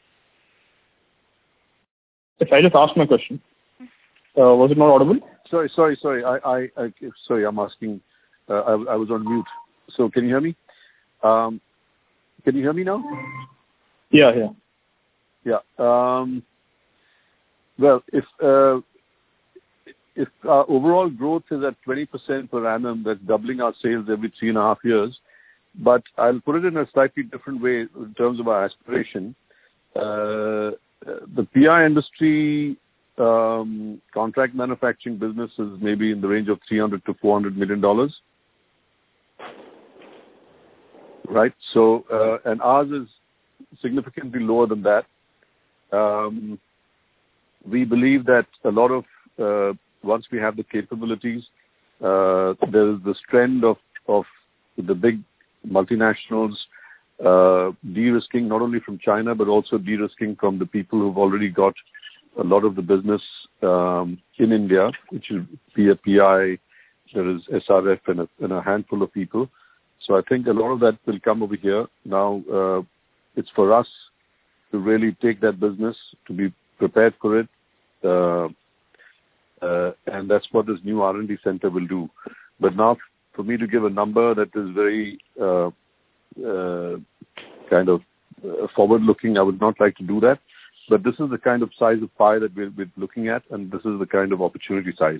If I just asked my question, uh, was it not audible? Sorry, sorry, sorry. I, I, I sorry. I'm asking. Uh, I, I was on mute. So can you hear me? Um, can you hear me now? Yeah, yeah, yeah. Um, well, if uh, if our overall growth is at twenty percent per annum, that's doubling our sales every three and a half years. But I'll put it in a slightly different way in terms of our aspiration. Uh, the P I industry um, contract manufacturing business is maybe in the range of three hundred to four hundred million dollars. Right. So, uh, and ours is significantly lower than that. Um, we believe that a lot of, uh, once we have the capabilities, uh, there is this trend of, of the big multinationals uh, de-risking not only from China, but also de-risking from the people who've already got a lot of the business um, in India, which is P I, there is S R F and a, and a handful of people. So I think a lot of that will come over here. Now, uh, it's for us to really take that business, to be prepared for it. Uh, uh, and that's what this new R and D center will do. But now, for me to give a number that is very uh, uh, kind of uh, forward-looking, I would not like to do that. But this is the kind of size of pie that we're, we're looking at, and this is the kind of opportunity size.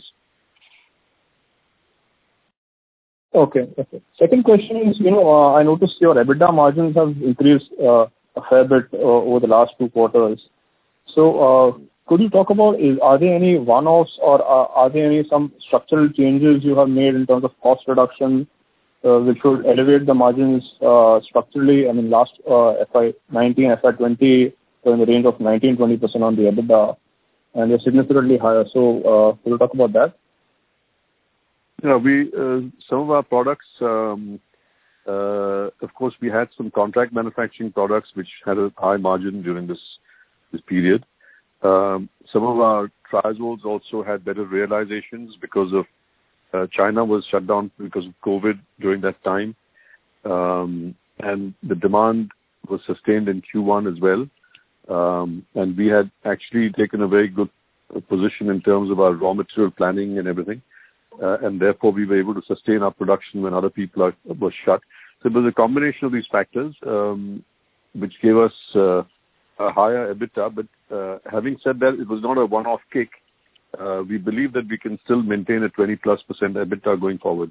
Okay. Okay. Second question is, you know, uh, I noticed your EBITDA margins have increased uh, a fair bit uh, over the last two quarters. So, uh, could you talk about, is, are there any one-offs or are, are there any some structural changes you have made in terms of cost reduction, uh, which would elevate the margins uh, structurally? I mean, last uh, F Y nineteen, F Y twenty were in the range of nineteen to twenty percent on the EBITDA, and they're significantly higher. So, uh, could you talk about that? Yeah, we uh, some of our products, um, uh, of course, we had some contract manufacturing products which had a high margin during this this period. Um, some of our triazoles also had better realizations because of uh, China was shut down because of COVID during that time, um, and the demand was sustained in Q one as well. Um, and we had actually taken a very good position in terms of our raw material planning and everything. Uh, and therefore, we were able to sustain our production when other people are, were shut. So it was a combination of these factors um, which gave us uh, a higher EBITDA. But uh, having said that, it was not a one-off kick. Uh, we believe that we can still maintain a twenty plus percent EBITDA going forward.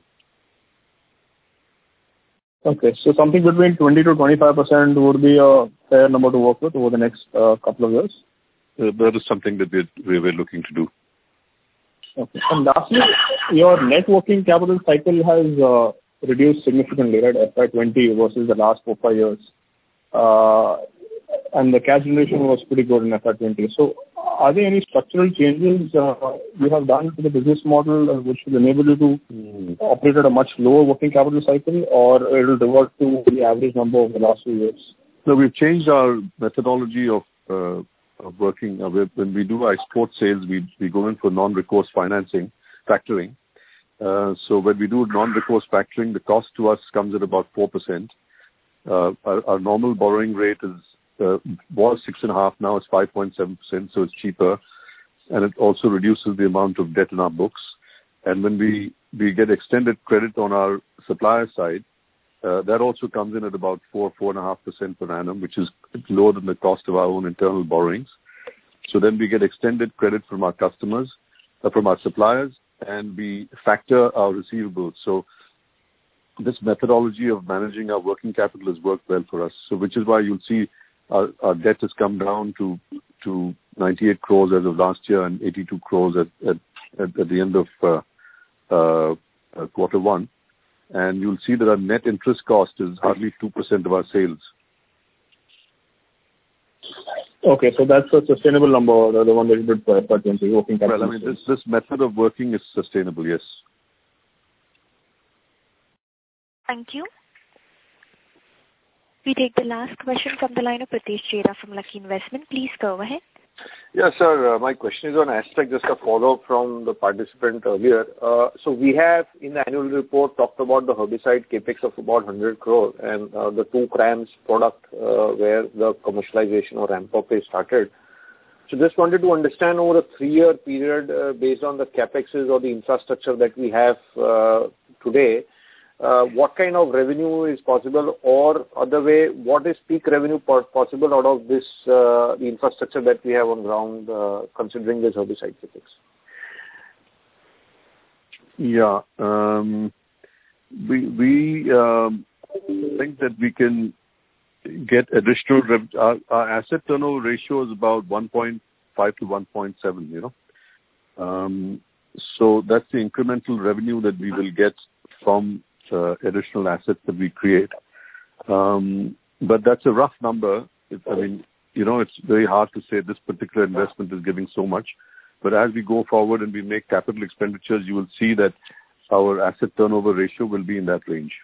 Okay, so something between twenty to twenty-five percent would be a fair number to work with over the next uh, couple of years? Uh, that is something that we're, we're looking to do. Okay. And lastly, your net working capital cycle has uh, reduced significantly, right, F Y twenty versus the last four, five years. Uh, and the cash generation was pretty good in F Y twenty. So are there any structural changes uh, you have done to the business model uh, which will enable you to mm. operate at a much lower working capital cycle, or it will revert to the average number of the last few years? No, we've changed our methodology of uh, of working. Uh, when we do our export sales, we, we go in for non-recourse financing, factoring. Uh, so when we do non-recourse factoring, the cost to us comes at about four percent. Uh, our, our normal borrowing rate is uh, was six and a half, now it's five point seven percent, so it's cheaper, and it also reduces the amount of debt in our books. And when we, we get extended credit on our supplier side, uh, that also comes in at about four, four and a half percent per annum, which is lower than the cost of our own internal borrowings. So then we get extended credit from our customers, uh, from our suppliers, and we factor our receivables. So this methodology of managing our working capital has worked well for us. So which is why you'll see our, our debt has come down to to ninety-eight crores as of last year and eighty-two crores at at, at, at the end of uh, uh, uh, quarter one. And you'll see that our net interest cost is hardly two percent of our sales. Okay, so that's a sustainable number, the one that you did for F Y twenty, working capital. Well, I mean, this, this method of working is sustainable, yes. Thank you. We take the last question from the line of Pritesh Chheda from Lucky Investment. Please go ahead. Yes, sir. Uh, my question is on Astec, just a follow-up from the participant earlier. Uh, so we have, in the annual report, talked about the herbicide capex of about one hundred crore and uh, the two CRAMS product uh, where the commercialization or ramp-up is started. So just wanted to understand over a three-year period, uh, based on the capexes or the infrastructure that we have uh, today, Uh, what kind of revenue is possible, or other way, what is peak revenue possible out of this, uh, the infrastructure that we have on ground, uh, considering this herbicide capex? Yeah, um, we we um, think that we can get additional rev- our, our asset turnover ratio is about one point five to one point seven. You know, um, so that's the incremental revenue that we will get from Uh, additional assets that we create. Um, but that's a rough number. It, I mean, you know, it's very hard to say this particular investment is giving so much. But as we go forward and we make capital expenditures, you will see that our asset turnover ratio will be in that range.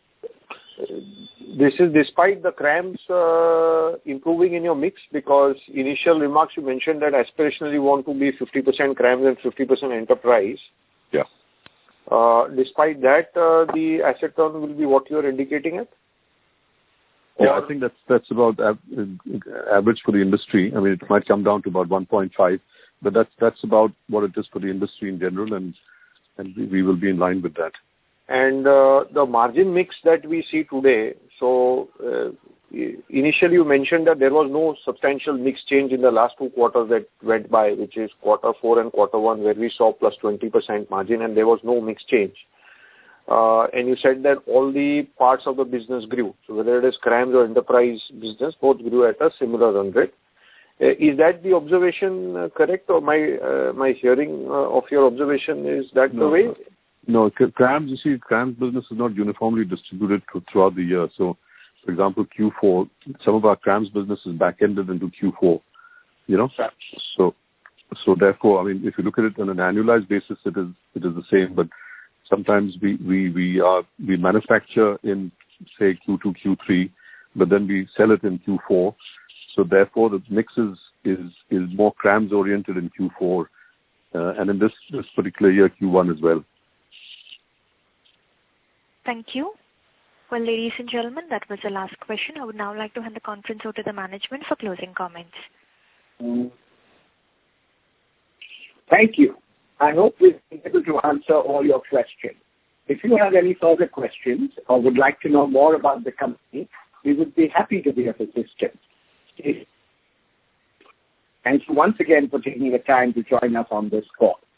This is despite the CRAMS uh, improving in your mix, because initial remarks you mentioned that aspirationally you want to be fifty percent CRAMS and fifty percent enterprise. Yeah. Uh, despite that, uh, the asset turn will be what you are indicating at? Or yeah, I think that's that's about av- average for the industry. I mean, it might come down to about one point five, but that's that's about what it is for the industry in general, and and we, we will be in line with that. And uh, the margin mix that we see today, so uh, initially you mentioned that there was no substantial mix change in the last two quarters that went by, which is quarter four and quarter one, where we saw plus twenty percent margin and there was no mix change. Uh, and you said that all the parts of the business grew. So whether it is CRAMS or enterprise business, both grew at a similar run rate. Uh, is that the observation uh, correct, or my uh, my hearing uh, of your observation is that no, the way? No, CRAMS, you see, CRAMS business is not uniformly distributed throughout the year. So, for example, Q four, some of our CRAMS business is back-ended into Q four, you know. So, so therefore, I mean, if you look at it on an annualized basis, it is it is the same. But sometimes we we we are we manufacture in, say, Q two, Q three, but then we sell it in Q four. So therefore, the mix is is is more CRAMS oriented in Q four, uh, and in this this particular year, Q one as well. Thank you. Well, ladies and gentlemen, that was the last question. I would now like to hand the conference over to the management for closing comments. Thank you. I hope we've been able to answer all your questions. If you have any further questions or would like to know more about the company, we would be happy to be of assistance. Thank you once again for taking the time to join us on this call.